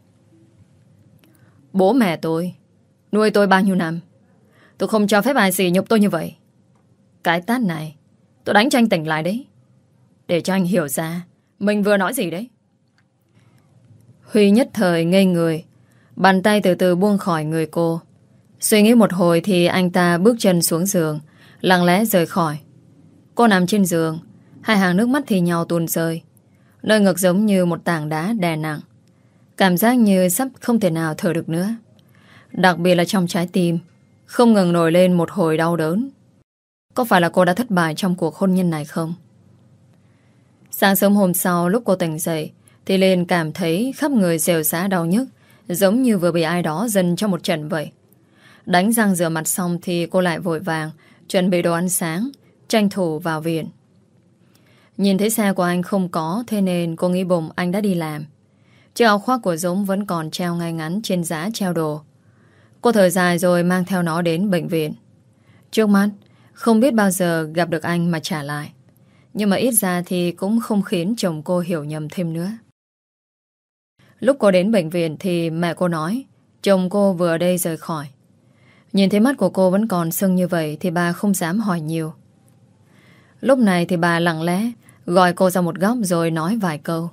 Bố mẹ tôi nuôi tôi bao nhiêu năm, tôi không cho phép ai sỉ nhục tôi như vậy. Cái tát này tôi đánh cho anh tỉnh lại đấy, để cho anh hiểu ra mình vừa nói gì đấy. Huy nhất thời ngây người. Bàn tay từ từ buông khỏi người cô. Suy nghĩ một hồi thì anh ta bước chân xuống giường, lặng lẽ rời khỏi. Cô nằm trên giường, hai hàng nước mắt thì nhau tuôn rơi. Nơi ngực giống như một tảng đá đè nặng. Cảm giác như sắp không thể nào thở được nữa. Đặc biệt là trong trái tim không ngừng nổi lên một hồi đau đớn. Có phải là cô đã thất bại trong cuộc hôn nhân này không? Sáng sớm hôm sau, lúc cô tỉnh dậy thì liền cảm thấy khắp người rều rã đau nhức, giống như vừa bị ai đó dần cho một trận vậy. Đánh răng rửa mặt xong thì cô lại vội vàng chuẩn bị đồ ăn sáng, tranh thủ vào viện. Nhìn thấy xe của anh không có, thế nên cô nghĩ bụng anh đã đi làm. Chiếc áo khoác của Dũng vẫn còn treo ngay ngắn trên giá treo đồ. Cô thở dài rồi mang theo nó đến bệnh viện. Trước mắt không biết bao giờ gặp được anh mà trả lại. Nhưng mà ít ra thì cũng không khiến chồng cô hiểu nhầm thêm nữa. Lúc cô đến bệnh viện thì mẹ cô nói chồng cô vừa ở đây rời khỏi. Nhìn thấy mắt của cô vẫn còn sưng như vậy thì bà không dám hỏi nhiều. Lúc này thì bà lặng lẽ gọi cô ra một góc rồi nói vài câu.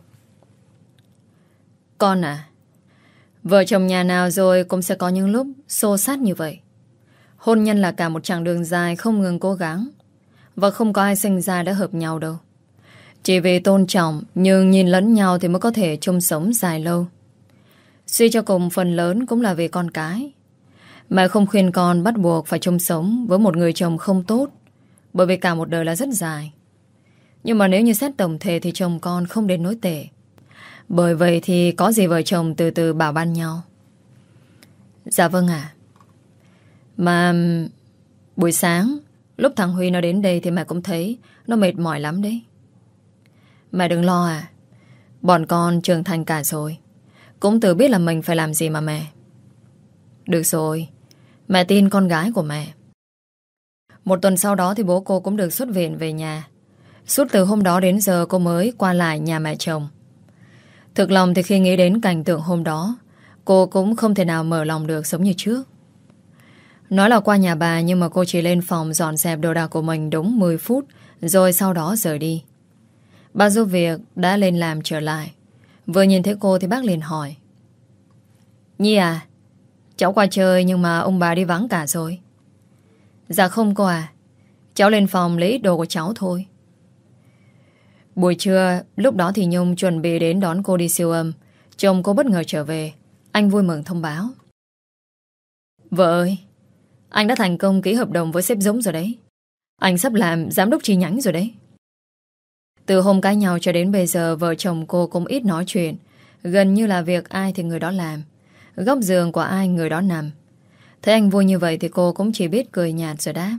Con à, vợ chồng nhà nào rồi cũng sẽ có những lúc xô xát như vậy. Hôn nhân là cả một chặng đường dài không ngừng cố gắng. Và không có ai sinh ra đã hợp nhau đâu. Chỉ vì tôn trọng nhưng nhìn lẫn nhau thì mới có thể chung sống dài lâu. Suy cho cùng phần lớn cũng là vì con cái. Mẹ không khuyên con bắt buộc phải chung sống với một người chồng không tốt, bởi vì cả một đời là rất dài. Nhưng mà nếu như xét tổng thể thì chồng con không đến nỗi tệ. Bởi vậy thì có gì vợ chồng từ từ bảo ban nhau. Dạ vâng ạ. Mà buổi sáng lúc thằng Huy nó đến đây thì mẹ cũng thấy nó mệt mỏi lắm đấy. Mẹ đừng lo à. Bọn con trưởng thành cả rồi, cũng tự biết là mình phải làm gì mà mẹ. Được rồi, mẹ tin con gái của mẹ. Một tuần sau đó thì bố cô cũng được xuất viện về nhà. Suốt từ hôm đó đến giờ cô mới qua lại nhà mẹ chồng. Thực lòng thì khi nghĩ đến cảnh tượng hôm đó, cô cũng không thể nào mở lòng được giống như trước. Nói là qua nhà bà, nhưng mà cô chỉ lên phòng dọn dẹp đồ đạc của mình đúng mười phút, rồi sau đó rời đi. Bà giúp việc đã lên làm trở lại. Vừa nhìn thấy cô thì bác liền hỏi. Nhi à, cháu qua chơi nhưng mà ông bà đi vắng cả rồi. Dạ không cô à, cháu lên phòng lấy ít đồ của cháu thôi. Buổi trưa, lúc đó thì Nhung chuẩn bị đến đón cô đi siêu âm. Chồng cô bất ngờ trở về. Anh vui mừng thông báo. Vợ ơi, anh đã thành công ký hợp đồng với sếp Dũng rồi đấy. Anh sắp làm giám đốc chi nhánh rồi đấy. Từ hôm cãi nhau cho đến bây giờ, vợ chồng cô cũng ít nói chuyện. Gần như là việc ai thì người đó làm, góc giường của ai người đó nằm. Thấy anh vui như vậy thì cô cũng chỉ biết cười nhạt rồi đáp.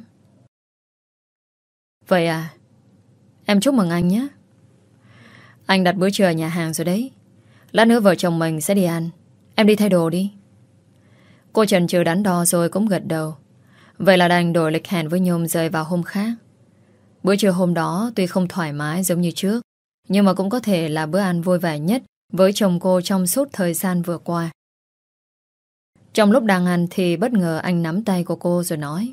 Vậy à, em chúc mừng anh nhé. Anh đặt bữa trưa ở nhà hàng rồi đấy. Lát nữa vợ chồng mình sẽ đi ăn. Em đi thay đồ đi. Cô chần chừ đắn đo rồi cũng gật đầu. Vậy là đành đổi lịch hẹn với Nhung rời vào hôm khác. Bữa trưa hôm đó tuy không thoải mái giống như trước, nhưng mà cũng có thể là bữa ăn vui vẻ nhất với chồng cô trong suốt thời gian vừa qua. Trong lúc đang ăn thì bất ngờ anh nắm tay của cô rồi nói.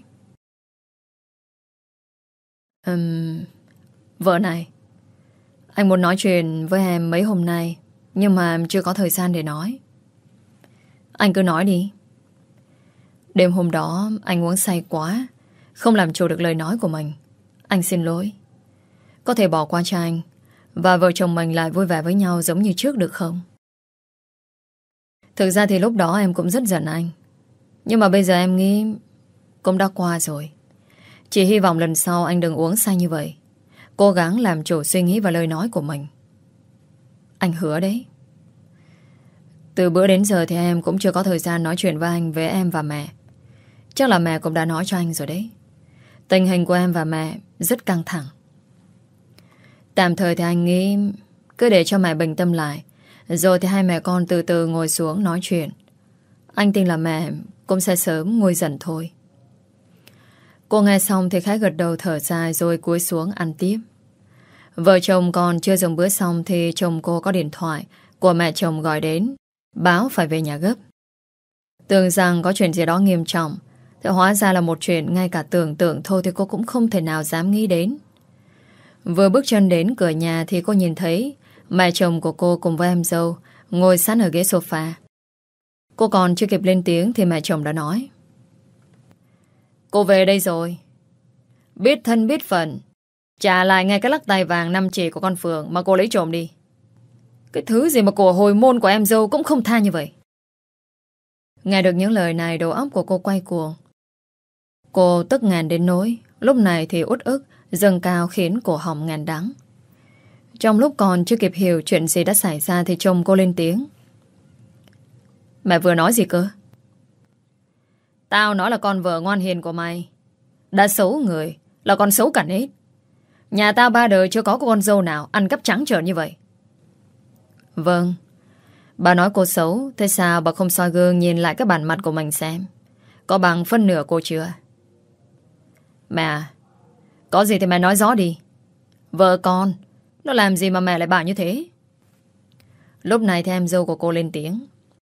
um, Vợ này, anh muốn nói chuyện với em mấy hôm nay, nhưng mà chưa có thời gian để nói. Anh cứ nói đi. Đêm hôm đó anh uống say quá, không làm chủ được lời nói của mình. Anh xin lỗi. Có thể bỏ qua cho anh, và vợ chồng mình lại vui vẻ với nhau giống như trước được không? Thực ra thì lúc đó em cũng rất giận anh, nhưng mà bây giờ em nghĩ cũng đã qua rồi. Chỉ hy vọng lần sau anh đừng uống say như vậy. Cố gắng làm chủ suy nghĩ và lời nói của mình. Anh hứa đấy. Từ bữa đến giờ thì em cũng chưa có thời gian nói chuyện với anh về em và mẹ. Chắc là mẹ cũng đã nói cho anh rồi đấy. Tình hình của em và mẹ rất căng thẳng. Tạm thời thì anh nghĩ cứ để cho mẹ bình tâm lại, rồi thì hai mẹ con từ từ ngồi xuống nói chuyện. Anh tin là mẹ cũng sẽ sớm nguôi dần thôi. Cô nghe xong thì khá gật đầu thở dài rồi cúi xuống ăn tiếp. Vợ chồng còn chưa dùng bữa xong thì chồng cô có điện thoại của mẹ chồng gọi đến, báo phải về nhà gấp. Tưởng rằng có chuyện gì đó nghiêm trọng, thì hóa ra là một chuyện ngay cả tưởng tượng thôi thì cô cũng không thể nào dám nghĩ đến. Vừa bước chân đến cửa nhà thì cô nhìn thấy mẹ chồng của cô cùng với em dâu ngồi sẵn ở ghế sofa. Cô còn chưa kịp lên tiếng thì mẹ chồng đã nói: Cô về đây rồi. Biết thân biết phận, trả lại ngay cái lắc tay vàng năm chỉ của con Phượng mà cô lấy trộm đi. Cái thứ gì mà của hồi môn của em dâu cũng không tha như vậy. Nghe được những lời này, đầu óc của cô quay cuồng. Cô tức ngàn đến nỗi lúc này thì uất ức dâng cao khiến cổ họng ngàn đắng. Trong lúc còn chưa kịp hiểu chuyện gì đã xảy ra thì chồng cô lên tiếng: Mẹ vừa nói gì cơ? Tao nói là con vợ ngoan hiền của mày đã xấu người, là con xấu cả nết. Nhà tao ba đời chưa có con dâu nào ăn cắp trắng trợn như vậy. Vâng, bà nói cô xấu, thế sao bà không soi gương nhìn lại cái bản mặt của mình xem có bằng phân nửa cô chưa? Mẹ à, có gì thì mẹ nói rõ đi. Vợ con nó làm gì mà mẹ lại bảo như thế? Lúc này thì em dâu của cô lên tiếng: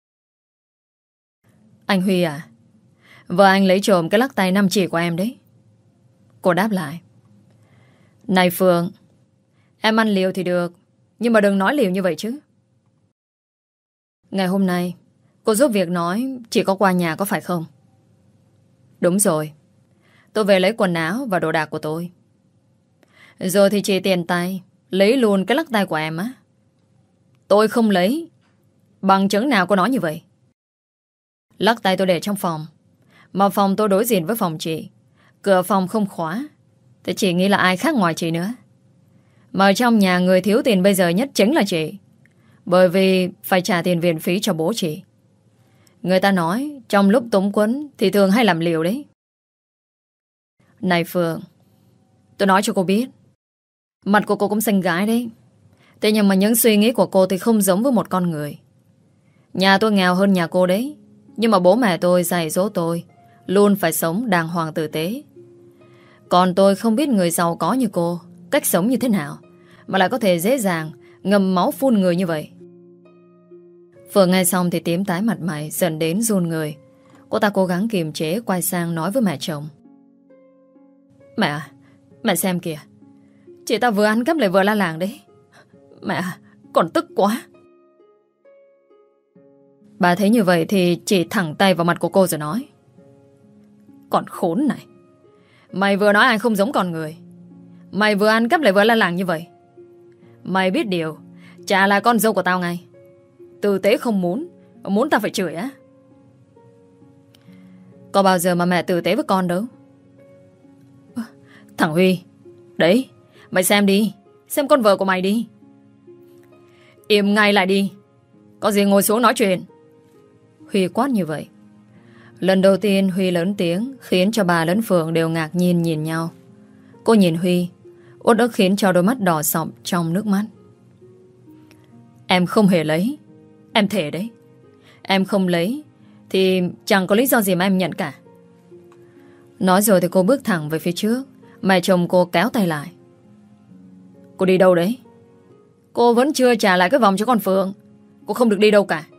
Anh Huy à, vợ anh lấy trộm cái lắc tay năm chỉ của em đấy. Cô đáp lại: Này Phương, em ăn liều thì được, nhưng mà đừng nói liều như vậy chứ. Ngày hôm nay cô giúp việc nói chỉ có qua nhà có phải không? Đúng rồi. Tôi về lấy quần áo và đồ đạc của tôi. Rồi thì chị tiền tay lấy luôn cái lắc tay của em á? Tôi không lấy. Bằng chứng nào cô nói như vậy? Lắc tay tôi để trong phòng, mà phòng tôi đối diện với phòng chị. Cửa phòng không khóa, thì chị nghĩ là ai khác ngoài chị nữa. Mà trong nhà người thiếu tiền bây giờ nhất chính là chị, bởi vì phải trả tiền viện phí cho bố chị. Người ta nói trong lúc túng quẫn thì thường hay làm liều đấy. Này Phương, tôi nói cho cô biết, mặt của cô cũng xinh gái đấy. Thế nhưng mà những suy nghĩ của cô thì không giống với một con người. Nhà tôi nghèo hơn nhà cô đấy, nhưng mà bố mẹ tôi dạy dỗ tôi luôn phải sống đàng hoàng tử tế. Còn tôi không biết người giàu có như cô cách sống như thế nào mà lại có thể dễ dàng ngầm máu phun người như vậy. Phương nghe xong thì tím tái mặt mày, dần đến run người. Cô ta cố gắng kiềm chế, quay sang nói với mẹ chồng: Mẹ à, mẹ xem kìa, chị ta vừa ăn cắp lại vừa la làng đấy. Mẹ à, còn tức quá. Bà thấy như vậy thì chỉ thẳng tay vào mặt của cô rồi nói: Còn khốn này, mày vừa nói anh không giống con người, mày vừa ăn cắp lại vừa la làng như vậy. Mày biết điều, trả lại con dâu của tao ngay. Tử tế không muốn, muốn tao phải chửi á? Có bao giờ mà mẹ tử tế với con đâu. Thằng Huy, đấy, mày xem đi, xem con vợ của mày đi. Im ngay lại đi, có gì ngồi xuống nói chuyện. Huy quát như vậy. Lần đầu tiên Huy lớn tiếng khiến cho bà lẫn Phượng đều ngạc nhiên nhìn nhau. Cô nhìn Huy, uất ức khiến cho đôi mắt đỏ sọng trong nước mắt. Em không hề lấy. Em thề đấy. Em không lấy thì chẳng có lý do gì mà em nhận cả. Nói rồi thì cô bước thẳng về phía trước. Mẹ chồng cô kéo tay lại. Cô đi đâu đấy? Cô vẫn chưa trả lại cái vòng cho con Phượng. Cô không được đi đâu cả.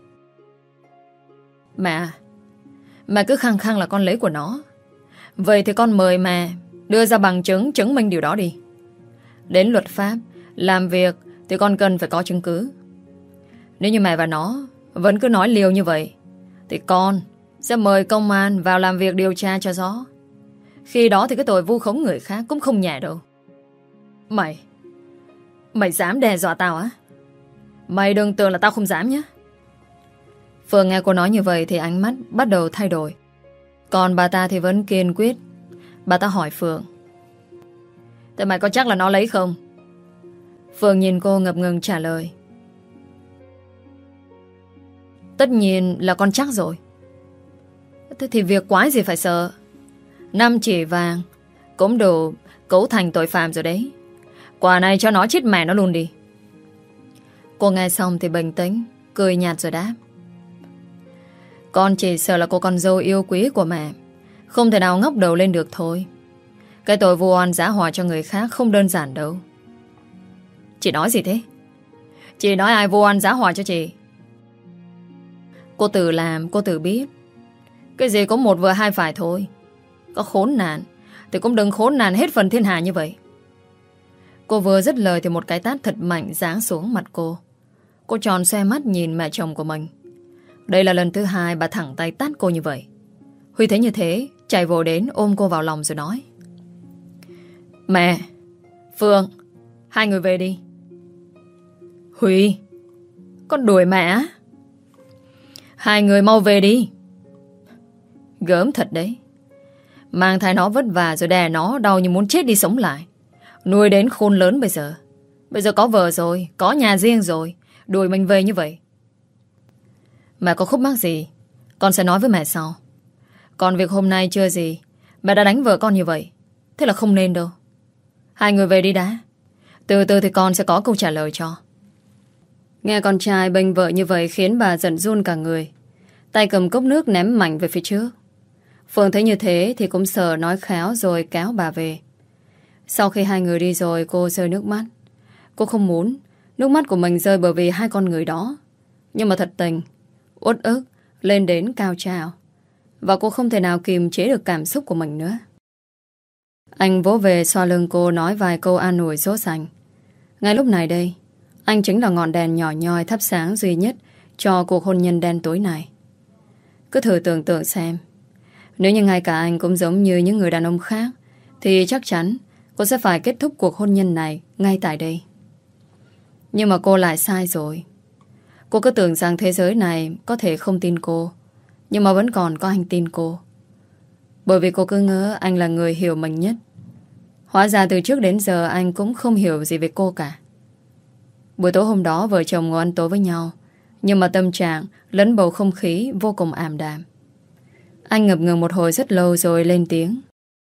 Mẹ, mẹ cứ khăng khăng là con lấy của nó. Vậy thì con mời mẹ đưa ra bằng chứng chứng minh điều đó đi. Đến luật pháp làm việc thì con cần phải có chứng cứ. Nếu như mẹ và nó vẫn cứ nói liều như vậy thì con sẽ mời công an vào làm việc điều tra cho rõ. Khi đó thì cái tội vu khống người khác cũng không nhẹ đâu. Mày Mày dám đe dọa tao á? Mày đừng tưởng là tao không dám nhé. Phương nghe cô nói như vậy thì ánh mắt bắt đầu thay đổi. Còn bà ta thì vẫn kiên quyết. Bà ta hỏi Phương: Thế mày có chắc là nó lấy không? Phương nhìn cô ngập ngừng trả lời: Tất nhiên là con chắc rồi. Thế thì việc quái gì phải sợ. Năm chỉ vàng cũng đủ cấu thành tội phạm rồi đấy. Quả này cho nó chết mẹ nó luôn đi. Cô nghe xong thì bình tĩnh, cười nhạt rồi đáp. Con chỉ sợ là cô con dâu yêu quý của mẹ không thể nào ngóc đầu lên được thôi. Cái tội vu oan giá họa cho người khác không đơn giản đâu. Chị nói gì thế? Chị nói ai vu oan giá họa cho chị? Cô tự làm, cô tự biết. Cái gì có một vừa hai phải thôi. Có khốn nạn thì cũng đừng khốn nạn hết phần thiên hạ như vậy. Cô vừa dứt lời thì một cái tát thật mạnh giáng xuống mặt cô. Cô tròn xoe mắt nhìn mẹ chồng của mình. Đây là lần thứ hai bà thẳng tay tát cô như vậy. Huy thấy như thế, chạy vội đến ôm cô vào lòng rồi nói. Mẹ, Phương, hai người về đi. Huy, con đuổi mẹ á? Hai người mau về đi. Gớm thật đấy. Mang thai nó vất vả rồi đè nó đau như muốn chết đi sống lại. Nuôi đến khôn lớn bây giờ. Bây giờ có vợ rồi, có nhà riêng rồi, đuổi mình về như vậy. Mẹ có khúc mắc gì con sẽ nói với mẹ sau. Còn việc hôm nay chưa gì mẹ đã đánh vợ con như vậy, thế là không nên đâu. Hai người về đi đã. Từ từ thì con sẽ có câu trả lời cho. Nghe con trai bênh vợ như vậy khiến bà giận run cả người. Tay cầm cốc nước ném mạnh về phía trước. Phương thấy như thế thì cũng sợ nói khéo rồi kéo bà về. Sau khi hai người đi rồi cô rơi nước mắt. Cô không muốn nước mắt của mình rơi bởi vì hai con người đó. Nhưng mà thật tình uất ức lên đến cao trào. Và cô không thể nào kiềm chế được cảm xúc của mình nữa. Anh vỗ về xoa lưng cô nói vài câu an ủi dỗ dành. Ngay lúc này đây, anh chính là ngọn đèn nhỏ nhoi thắp sáng duy nhất cho cuộc hôn nhân đen tối này. Cứ thử tưởng tượng xem, nếu như ngay cả anh cũng giống như những người đàn ông khác, thì chắc chắn cô sẽ phải kết thúc cuộc hôn nhân này ngay tại đây. Nhưng mà cô lại sai rồi. Cô cứ tưởng rằng thế giới này có thể không tin cô, nhưng mà vẫn còn có anh tin cô. Bởi vì cô cứ ngỡ anh là người hiểu mình nhất. Hóa ra từ trước đến giờ anh cũng không hiểu gì về cô cả. Buổi tối hôm đó vợ chồng ngồi ăn tối với nhau, nhưng mà tâm trạng lẫn bầu không khí vô cùng ảm đạm. Anh ngập ngừng một hồi rất lâu rồi lên tiếng.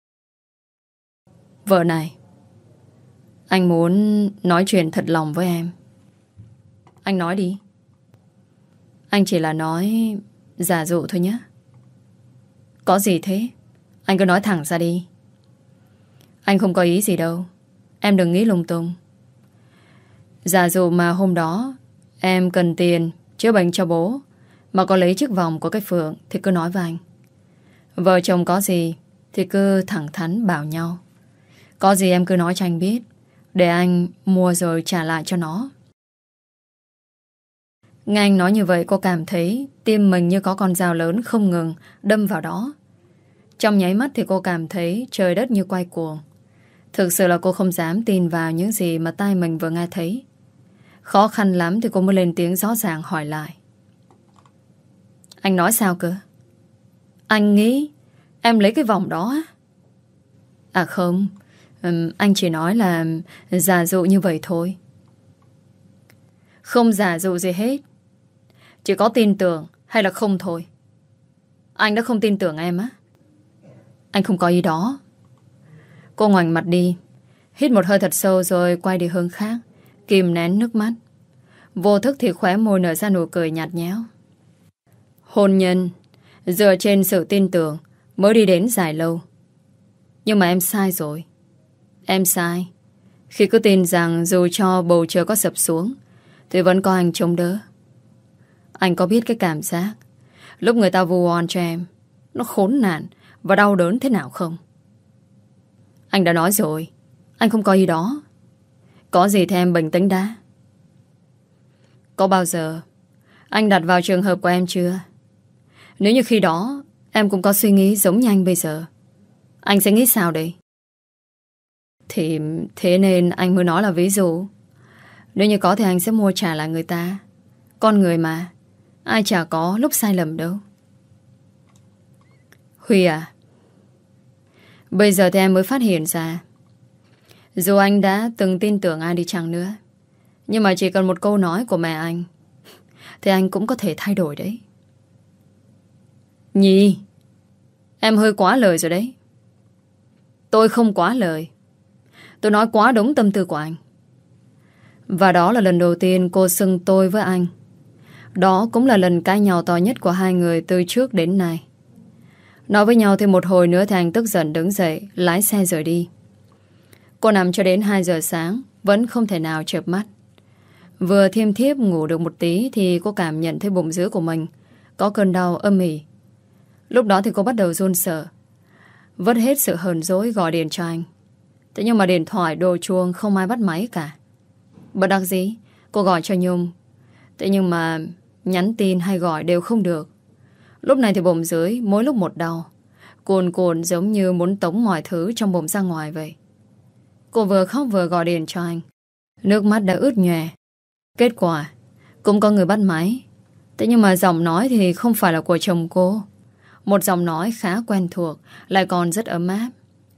Vợ này, anh muốn nói chuyện thật lòng với em. Anh nói đi. Anh chỉ là nói giả dụ thôi nhé. Có gì thế? Anh cứ nói thẳng ra đi. Anh không có ý gì đâu. Em đừng nghĩ lung tung. Giả dụ mà hôm đó em cần tiền chữa bệnh cho bố, mà có lấy chiếc vòng của cái Phượng, thì cứ nói với anh. Vợ chồng có gì thì cứ thẳng thắn bảo nhau. Có gì em cứ nói cho anh biết, để anh mua rồi trả lại cho nó. Nghe anh nói như vậy, cô cảm thấy tim mình như có con dao lớn không ngừng đâm vào đó. Trong nháy mắt thì cô cảm thấy trời đất như quay cuồng. Thực sự là cô không dám tin vào những gì mà tai mình vừa nghe thấy. Khó khăn lắm thì cô mới lên tiếng rõ ràng hỏi lại. Anh nói sao cơ? Anh nghĩ em lấy cái vòng đó á? À không, anh chỉ nói là giả dụ như vậy thôi. Không giả dụ gì hết. Chỉ có tin tưởng hay là không thôi. Anh đã không tin tưởng em á? Anh không có ý đó. Cô ngoảnh mặt đi, hít một hơi thật sâu rồi quay đi hướng khác, kìm nén nước mắt. Vô thức thì khóe môi nở ra nụ cười nhạt nhẽo. Hôn nhân dựa trên sự tin tưởng mới đi đến dài lâu. Nhưng mà em sai rồi. Em sai khi cứ tin rằng dù cho bầu trời có sập xuống thì vẫn có anh chống đỡ. Anh có biết cái cảm giác lúc người ta vu oan cho em nó khốn nạn và đau đớn thế nào không? Anh đã nói rồi, anh không có ý đó. Có gì thì em bình tĩnh đã. Có bao giờ anh đặt vào trường hợp của em chưa? Nếu như khi đó em cũng có suy nghĩ giống như anh bây giờ, anh sẽ nghĩ sao đây? Thì thế nên anh mới nói là ví dụ. Nếu như có thì anh sẽ mua trả lại người ta. Con người mà, ai chả có lúc sai lầm đâu. Huy à, bây giờ thì em mới phát hiện ra, dù anh đã từng tin tưởng ai đi chăng nữa, nhưng mà chỉ cần một câu nói của mẹ anh thì anh cũng có thể thay đổi đấy. Nhi, em hơi quá lời rồi đấy. Tôi không quá lời. Tôi nói quá đúng tâm tư của anh. Và đó là lần đầu tiên cô xưng tôi với anh. Đó cũng là lần cãi nhau to nhất của hai người từ trước đến nay. Nói với nhau thêm một hồi nữa thì anh tức giận đứng dậy, lái xe rời đi. Cô nằm cho đến hai giờ sáng, vẫn không thể nào chợp mắt. Vừa thiêm thiếp ngủ được một tí thì cô cảm nhận thấy bụng dưới của mình có cơn đau âm ỉ. Lúc đó thì cô bắt đầu run sợ, vứt hết sự hờn dỗi gọi điện cho anh. Thế nhưng mà điện thoại đổ chuông không ai bắt máy cả. Bất đắc dĩ cô gọi cho Nhung. Thế nhưng mà nhắn tin hay gọi đều không được. Lúc này thì bụng dưới mỗi lúc một đau, cuồn cuộn giống như muốn tống mọi thứ trong bụng ra ngoài vậy. Cô vừa khóc vừa gọi điện cho anh, nước mắt đã ướt nhòe. Kết quả cũng có người bắt máy. Thế nhưng mà giọng nói thì không phải là của chồng cô. Một giọng nói khá quen thuộc, lại còn rất ấm áp.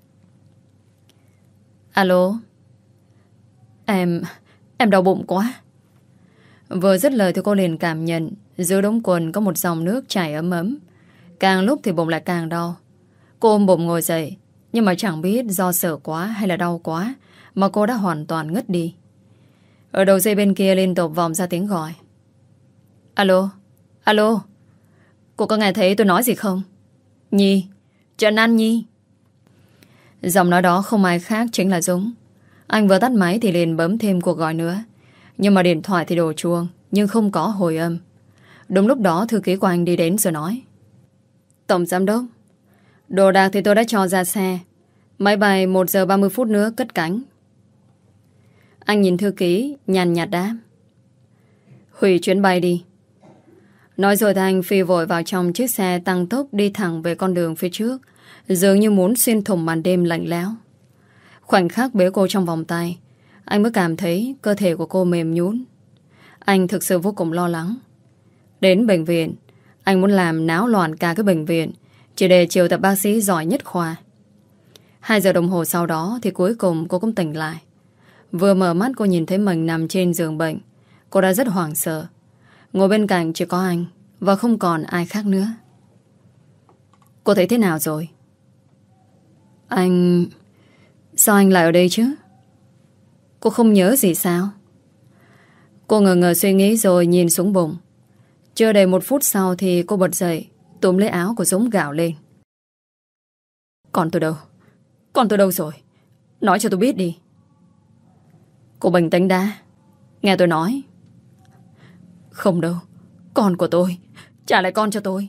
Alo. Em Em đau bụng quá. Vừa dứt lời thì cô liền cảm nhận dưới đống quần có một dòng nước chảy ấm ấm. Càng lúc thì bụng lại càng đau. Cô ôm bụng ngồi dậy, nhưng mà chẳng biết do sợ quá hay là đau quá mà cô đã hoàn toàn ngất đi. Ở đầu dây bên kia liên tục vọng ra tiếng gọi. Alo. Alo. Cô có nghe thấy tôi nói gì không? Nhi, Trần An Nhi. Giọng nói đó không ai khác chính là Dũng. Anh vừa tắt máy thì liền bấm thêm cuộc gọi nữa. Nhưng mà điện thoại thì đổ chuông, nhưng không có hồi âm. Đúng lúc đó thư ký của anh đi đến rồi nói: Tổng giám đốc, đồ đạc thì tôi đã cho ra xe. Máy bay một giờ ba mươi phút nữa cất cánh. Anh nhìn thư ký, nhàn nhạt đáp: Hủy chuyến bay đi. Nói rồi thì anh phi vội vào trong chiếc xe tăng tốc đi thẳng về con đường phía trước, dường như muốn xuyên thủng màn đêm lạnh lẽo. Khoảnh khắc bế cô trong vòng tay, anh mới cảm thấy cơ thể của cô mềm nhũn. Anh thực sự vô cùng lo lắng. Đến bệnh viện, anh muốn làm náo loạn cả cái bệnh viện chỉ để triệu tập bác sĩ giỏi nhất khoa. Hai giờ đồng hồ sau đó thì cuối cùng cô cũng tỉnh lại. Vừa mở mắt cô nhìn thấy mình nằm trên giường bệnh. Cô đã rất hoảng sợ. Ngồi bên cạnh chỉ có anh và không còn ai khác nữa. Cô thấy thế nào rồi? Anh... Sao anh lại ở đây chứ? Cô không nhớ gì sao? Cô ngờ ngờ suy nghĩ rồi nhìn xuống bụng. Chưa đầy một phút sau thì cô bật dậy, túm lấy áo của Dũng gào lên: Con tôi đâu? Con tôi đâu rồi? Nói cho tôi biết đi. Cô bình tĩnh đã, nghe tôi nói. Không đâu, con của tôi. Trả lại con cho tôi.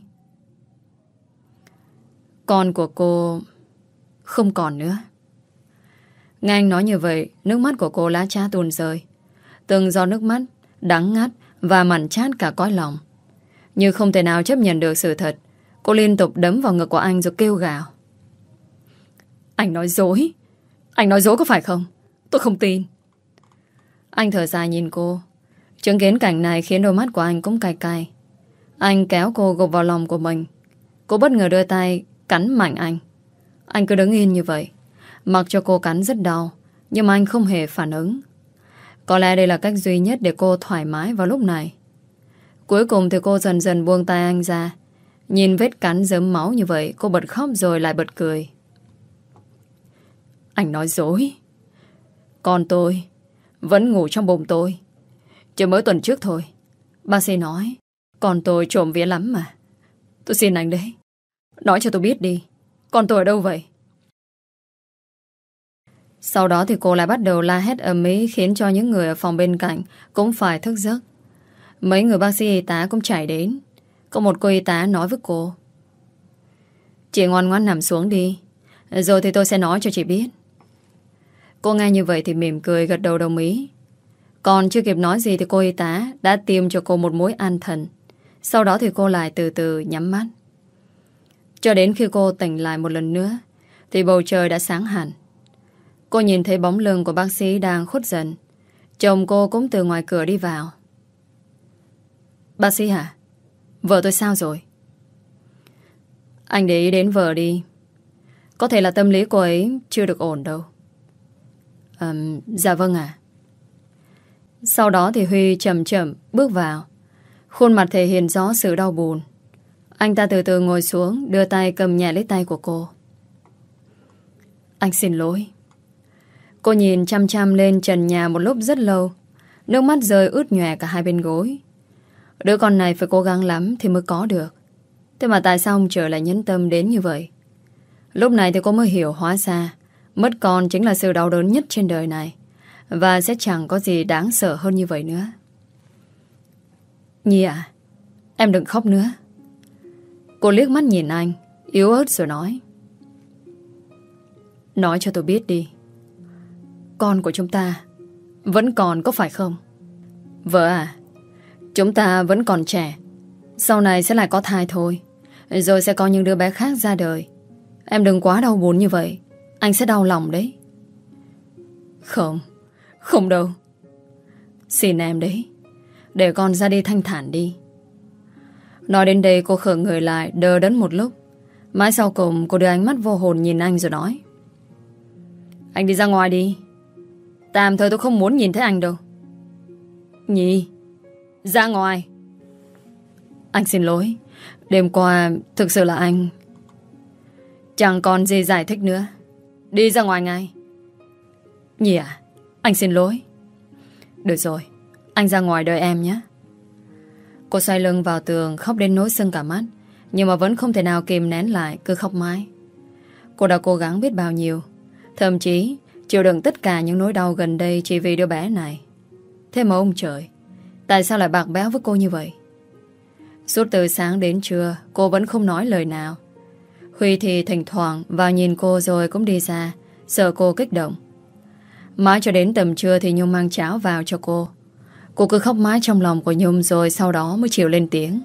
Con của cô không còn nữa. Nghe anh nói như vậy, nước mắt của cô lá chá tuôn rơi. Từng giọt nước mắt đắng ngắt và mặn chát cả cõi lòng. Nhưng không thể nào chấp nhận được sự thật, cô liên tục đấm vào ngực của anh rồi kêu gào: Anh nói dối. Anh nói dối có phải không? Tôi không tin. Anh thở dài nhìn cô. Chứng kiến cảnh này khiến đôi mắt của anh cũng cay cay. Anh kéo cô gục vào lòng của mình. Cô bất ngờ đưa tay cắn mạnh anh. Anh cứ đứng yên như vậy, mặc cho cô cắn rất đau, nhưng mà anh không hề phản ứng. Có lẽ đây là cách duy nhất để cô thoải mái vào lúc này. Cuối cùng thì cô dần dần buông tay anh ra. Nhìn vết cắn rớm máu như vậy, cô bật khóc rồi lại bật cười. Anh nói dối. Con tôi vẫn ngủ trong bụng tôi. Chỉ mới tuần trước thôi, bác sĩ nói con tôi trộm vía lắm mà. Tôi xin anh đấy, nói cho tôi biết đi, con tôi ở đâu vậy? Sau đó thì cô lại bắt đầu la hét ầm ĩ, khiến cho những người ở phòng bên cạnh cũng phải thức giấc. Mấy người bác sĩ y tá cũng chạy đến. Có một cô y tá nói với cô: Chị ngoan ngoãn nằm xuống đi, rồi thì tôi sẽ nói cho chị biết. Cô nghe như vậy thì mỉm cười gật đầu đồng ý. Còn chưa kịp nói gì thì cô y tá đã tiêm cho cô một mũi an thần. Sau đó thì cô lại từ từ nhắm mắt. Cho đến khi cô tỉnh lại một lần nữa thì bầu trời đã sáng hẳn. Cô nhìn thấy bóng lưng của bác sĩ đang khuất dần. Chồng cô cũng từ ngoài cửa đi vào. Bác sĩ hả? Vợ tôi sao rồi? Anh để ý đến vợ đi. Có thể là tâm lý cô ấy chưa được ổn đâu. à, Dạ vâng ạ. Sau đó thì Huy chậm chậm bước vào. Khuôn mặt thể hiện rõ sự đau buồn. Anh ta từ từ ngồi xuống, đưa tay cầm nhẹ lấy tay của cô. Anh xin lỗi. Cô nhìn chăm chăm lên trần nhà một lúc rất lâu. Nước mắt rơi ướt nhòe cả hai bên gối. Đứa con này phải cố gắng lắm thì mới có được. Thế mà tại sao ông trời lại nhẫn tâm đến như vậy? Lúc này thì cô mới hiểu hóa ra mất con chính là sự đau đớn nhất trên đời này. Và sẽ chẳng có gì đáng sợ hơn như vậy nữa. Nhi à, em đừng khóc nữa. Cô liếc mắt nhìn anh, yếu ớt rồi nói. Nói cho tôi biết đi. Con của chúng ta vẫn còn có phải không? Vợ à, chúng ta vẫn còn trẻ. Sau này sẽ lại có thai thôi. Rồi sẽ có những đứa bé khác ra đời. Em đừng quá đau buồn như vậy. Anh sẽ đau lòng đấy. Không, không đâu. Xin em đấy, để con ra đi thanh thản đi. Nói đến đây cô khựng người lại, đờ đẫn một lúc. Mãi sau cùng cô đưa ánh mắt vô hồn nhìn anh rồi nói. Anh đi ra ngoài đi. Tạm thời tôi không muốn nhìn thấy anh đâu. Nhi, ra ngoài. Anh xin lỗi. Đêm qua thực sự là anh. Chẳng còn gì giải thích nữa. Đi ra ngoài ngay. Nhi à, anh xin lỗi. Được rồi, anh ra ngoài đợi em nhé. Cô xoay lưng vào tường, khóc đến nỗi sưng cả mắt. Nhưng mà vẫn không thể nào kìm nén lại, cứ khóc mãi. Cô đã cố gắng biết bao nhiêu, thậm chí chịu đựng tất cả những nỗi đau gần đây chỉ vì đứa bé này. Thế mà ông trời, tại sao lại bạc béo với cô như vậy? Suốt từ sáng đến trưa cô vẫn không nói lời nào. Huy thì thỉnh thoảng vào nhìn cô rồi cũng đi ra, sợ cô kích động. Mãi cho đến tầm trưa thì Nhung mang cháo vào cho cô. Cô cứ khóc mãi trong lòng của Nhung rồi sau đó mới chịu lên tiếng.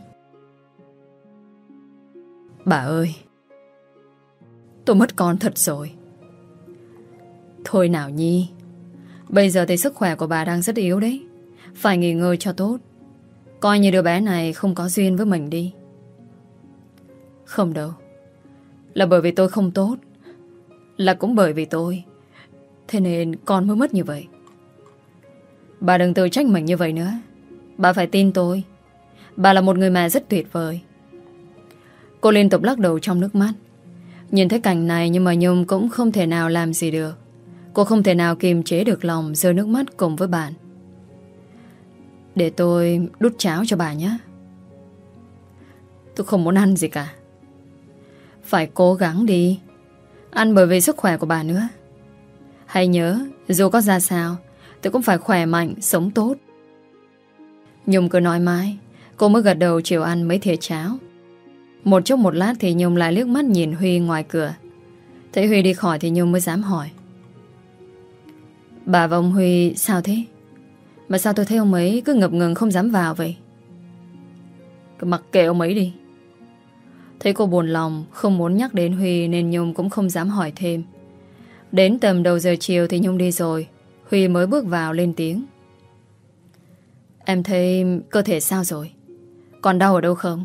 Bà ơi, tôi mất con thật rồi. Thôi nào Nhi, bây giờ thì sức khỏe của bà đang rất yếu đấy. Phải nghỉ ngơi cho tốt. Coi như đứa bé này không có duyên với mình đi. Không đâu. Là bởi vì tôi không tốt. Là cũng bởi vì tôi. Thế nên con mới mất như vậy. Bà đừng tự trách mình như vậy nữa. Bà phải tin tôi. Bà là một người mẹ rất tuyệt vời. Cô liên tục lắc đầu trong nước mắt. Nhìn thấy cảnh này nhưng mà Nhung cũng không thể nào làm gì được. Cô không thể nào kiềm chế được lòng rơi nước mắt cùng với bạn. Để tôi đút cháo cho bà nhé. Tôi không muốn ăn gì cả. Phải cố gắng đi. Ăn bởi vì sức khỏe của bà nữa. Hãy nhớ, dù có ra sao tôi cũng phải khỏe mạnh, sống tốt. Nhung cứ nói mãi. Cô mới gật đầu chịu ăn mấy thìa cháo. Một chốc một lát thì Nhung lại liếc mắt nhìn Huy ngoài cửa. Thấy Huy đi khỏi thì Nhung mới dám hỏi. Bà và ông Huy sao thế? Mà sao tôi thấy ông ấy cứ ngập ngừng không dám vào vậy? Cứ mặc kệ ông ấy đi. Thấy cô buồn lòng, không muốn nhắc đến Huy nên Nhung cũng không dám hỏi thêm. Đến tầm đầu giờ chiều thì Nhung đi rồi. Huy mới bước vào lên tiếng. Em thấy cơ thể sao rồi? Còn đau ở đâu không?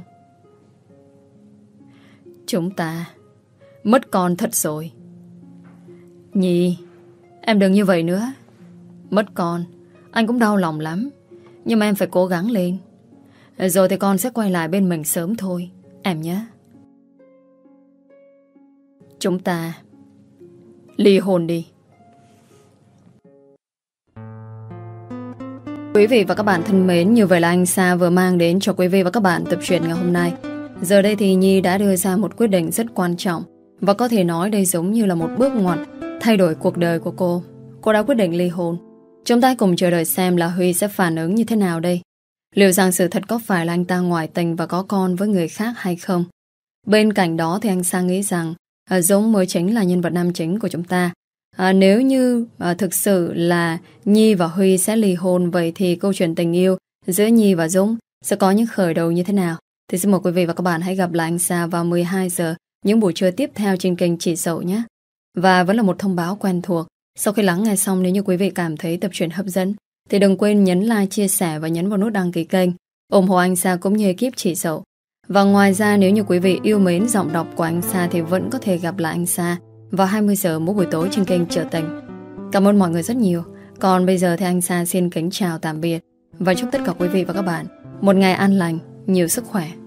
Chúng ta mất con thật rồi. Nhi, em đừng như vậy nữa. Mất con anh cũng đau lòng lắm. Nhưng mà em phải cố gắng lên. Rồi thì con sẽ quay lại bên mình sớm thôi. Em nhé. Chúng ta ly hôn đi. Quý vị và các bạn thân mến, như vậy là anh Sa vừa mang đến cho quý vị và các bạn tập truyện ngày hôm nay. Giờ đây thì Nhi đã đưa ra một quyết định rất quan trọng. Và có thể nói đây giống như là một bước ngoặt thay đổi cuộc đời của cô. Cô đã quyết định ly hôn. Chúng ta cùng chờ đợi xem là Huy sẽ phản ứng như thế nào đây. Liệu rằng sự thật có phải là anh ta ngoại tình và có con với người khác hay không? Bên cạnh đó thì anh Sa nghĩ rằng à, Dũng mới chính là nhân vật nam chính của chúng ta. À, nếu như à, thực sự là Nhi và Huy sẽ ly hôn, vậy thì câu chuyện tình yêu giữa Nhi và Dũng sẽ có những khởi đầu như thế nào? Thì xin mời quý vị và các bạn hãy gặp lại anh Sa vào mười hai giờ những buổi trưa tiếp theo trên kênh Chị Dậu nhé. Và vẫn là một thông báo quen thuộc. Sau khi lắng nghe xong, nếu như quý vị cảm thấy tập truyện hấp dẫn thì đừng quên nhấn like, chia sẻ và nhấn vào nút đăng ký kênh, ủng hộ anh Sa cũng như ekip Chị Dậu. Và ngoài ra, nếu như quý vị yêu mến giọng đọc của anh Sa thì vẫn có thể gặp lại anh Sa vào hai mươi giờ mỗi buổi tối trên kênh Trở Tình. Cảm ơn mọi người rất nhiều. Còn bây giờ thì anh Sa xin kính chào tạm biệt và chúc tất cả quý vị và các bạn một ngày an lành, nhiều sức khỏe.